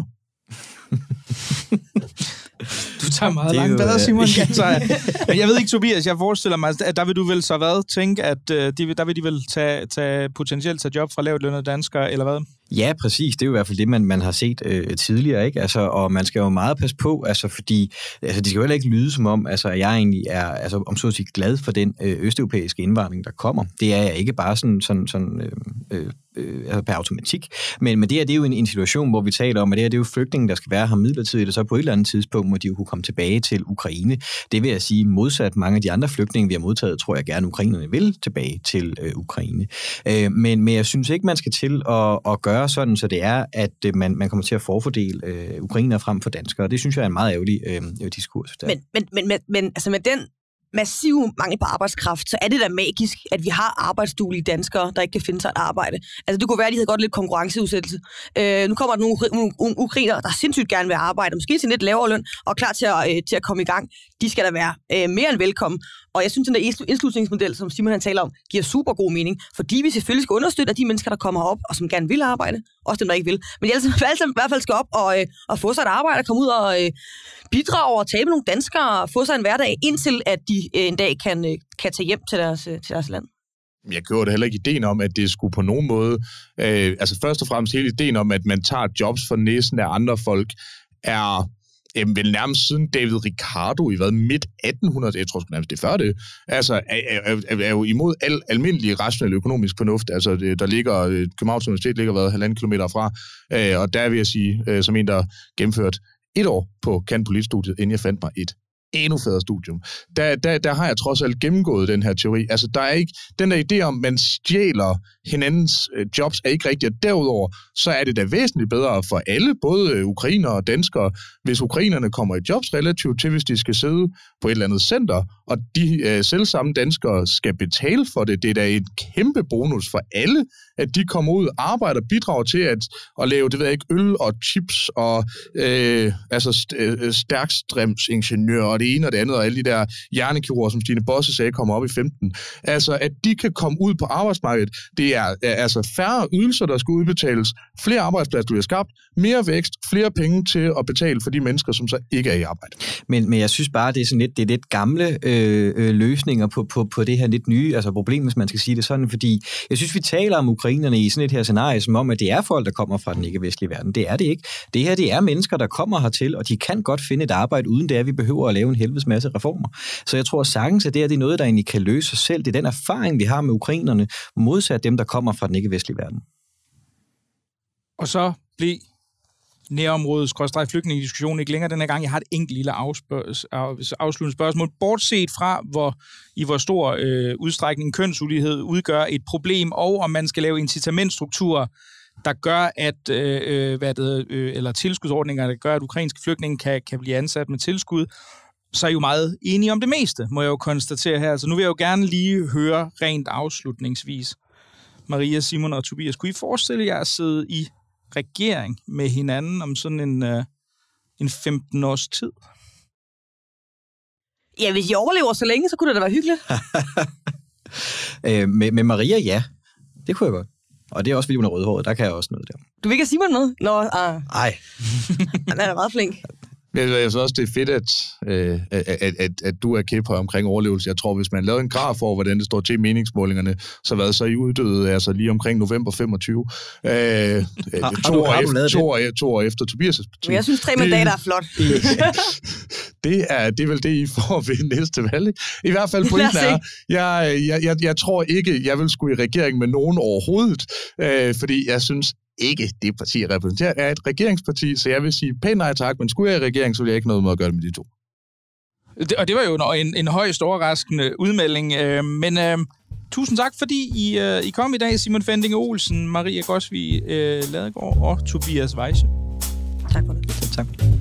Du tager meget langt bedre, Simon. Ja. Men jeg ved ikke, Tobias, jeg forestiller mig, at der vil du vel så hvad tænke, at uh, de, der vil de vel tage, tage potentielt tage job fra lavt lønnede danskere, eller hvad? Ja, præcis. Det er jo i hvert fald det, man, man har set øh, tidligere, ikke? Altså, og man skal jo meget passe på, altså, fordi altså, det skal jo heller ikke lyde som om, altså, jeg egentlig er altså, om så at sige, glad for den øh, østeuropæiske indvandring, der kommer. Det er jeg ikke bare sådan, sådan, sådan øh, øh, altså per automatik. Men, men det, her, det er jo en, en situation, hvor vi taler om, at det her det er jo flygtninge, der skal være her midlertidigt, og så på et eller andet tidspunkt må de jo kunne komme tilbage til Ukraine. Det vil jeg sige, modsat mange af de andre flygtninge, vi har modtaget, tror jeg gerne, ukrainerne vil tilbage til øh, Ukraine. Øh, men, men jeg synes ikke, man skal til at, at gøre sådan, så det er, at man, man kommer til at forfordele øh, ukrainer frem for danskere. Det synes jeg er en meget ærgerlig øh, diskurs. Men, men, men, men, men altså med den massive mangel på arbejdskraft, så er det da magisk, at vi har arbejdsduelige danskere, der ikke kan finde sig et arbejde. Altså det kunne være, at de havde godt lidt konkurrenceudsættelse. Øh, nu kommer der nogle, nogle, nogle ukrainere, der sindssygt gerne vil arbejde, måske til lidt lavere løn, og er klar til at, øh, til at komme i gang. De skal da være øh, mere end velkommen. Og jeg synes, at den der indslutningsmodel, som Simon han taler om, giver super god mening, fordi vi selvfølgelig skal understøtte at de mennesker, der kommer op, og som gerne vil arbejde, også dem, der ikke vil. Men de alle sammen i hvert fald skal op og, øh, og få sig et arbejde, og komme ud og øh, bidrage og tabe nogle danskere, og få sig en hverdag, indtil at de øh, en dag kan, øh, kan tage hjem til deres, øh, til deres land. Jeg køber det heller ikke ideen om, at det skulle på nogen måde, øh, altså først og fremmest hele ideen om, at man tager jobs for næsen af andre folk, er Jamen, vel nærmest siden David Ricardo i hvad, midt atten hundrede, jeg tror sgu nærmest det er før det, altså er, er, er, er jo imod al almindelig rationel økonomisk fornuft. Altså, det, der ligger, Københavns Universitet ligger hvad, halvanden kilometer fra, øh, og der vil jeg sige, øh, som en, der gennemført et år på Kant Politstudiet, inden jeg fandt mig et endnu federe studium. Der, der, der har jeg trods alt gennemgået den her teori. Altså, der er ikke den der idé om, at man stjæler hinandens øh, jobs, er ikke rigtigt. Og derudover, så er det da væsentligt bedre for alle, både øh, ukrainere og danskere, hvis ukrainerne kommer i jobs relativt til, hvis de skal sidde på et eller andet center, og de øh, selvsamme danskere skal betale for det. Det er da en kæmpe bonus for alle, at de kommer ud og arbejder og bidrager til at, at lave, det ved jeg ikke, øl og chips og øh, altså st- øh, stærkstrømsingeniører og det ene og det andet, og alle de der hjernekirurger, som Stine Bosse sagde, kommer op i femten. Altså, at de kan komme ud på arbejdsmarkedet, det er, er altså færre ydelser, der skal udbetales, flere arbejdspladser bliver skabt, mere vækst, flere penge til at betale for de mennesker, som så ikke er i arbejde. Men, men jeg synes bare, det er sådan lidt, det er lidt gamle øh, øh, løsninger på, på, på det her lidt nye altså problem, hvis man skal sige det sådan, fordi jeg synes, vi taler om ukrainerne i sådan et her scenarie, som om, at det er folk, der kommer fra den ikke-vestlige verden. Det er det ikke. Det her, det er mennesker, der kommer hertil, og de kan godt finde et arbejde, uden det er, vi behøver at lave en helvedes masse reformer. Så jeg tror sagtens, at det her det er noget, der egentlig kan løse sig selv. Det er den erfaring, vi har med ukrainerne, modsat dem, der kommer fra den ikke-vestlige verden. Og så blev nærområdets flygtningediskussion ikke længere den her gang. Jeg har et enkelt lille afsluttende spørgsmål. Bortset fra, hvor i hvor stor øh, udstrækning kønsulighed udgør et problem, og om man skal lave incitamentstrukturer, der gør, at øh, hvad det, øh, eller tilskudsordninger, der gør, at ukrainske flygtninge kan, kan blive ansat med tilskud, så er I jo meget enige om det meste, må jeg jo konstatere her. Så nu vil jeg jo gerne lige høre rent afslutningsvis. Maria, Simon og Tobias, kunne I forestille jer at sidde i regering med hinanden om sådan en, uh, en femten års tid? Ja, hvis I overlever så længe, så kunne det da være hyggeligt. øh, med, med Maria, ja. Det kunne jeg godt. Og det er også, fordi hun er rødhåret. Der kan jeg også noget der. Du vil ikke have Simon med? Nå, uh... Nej. Han er da meget flink. Jeg synes også, det er fedt, at, øh, at, at, at du er kæp omkring overlevelse. Jeg tror, hvis man lavede en graf over, hvordan det står til meningsmålingerne, så hvad så I uddøde altså lige omkring november femogtyve. Øh, har, to, har år efter, to, år, to år efter Tobias' parti. Men jeg synes, tre mandater er flot. det, er, det er vel det, I får ved næste valg. Ikke? I hvert fald pointen er, jeg, jeg, jeg, jeg tror ikke, jeg vil skulle i regering med nogen overhovedet, øh, fordi jeg synes ikke, det parti, jeg repræsenterer, er et regeringsparti, så jeg vil sige pænt nej tak, men skulle jeg i regering, så vil jeg ikke noget med at gøre det med de to. Det, og det var jo en, en højst overraskende udmelding, øh, men øh, tusind tak, fordi I, øh, I kom i dag, Simon Fendinge Olsen, Maria Gosvig øh, Ladegaard og Tobias Weisse. Tak for det. Tak.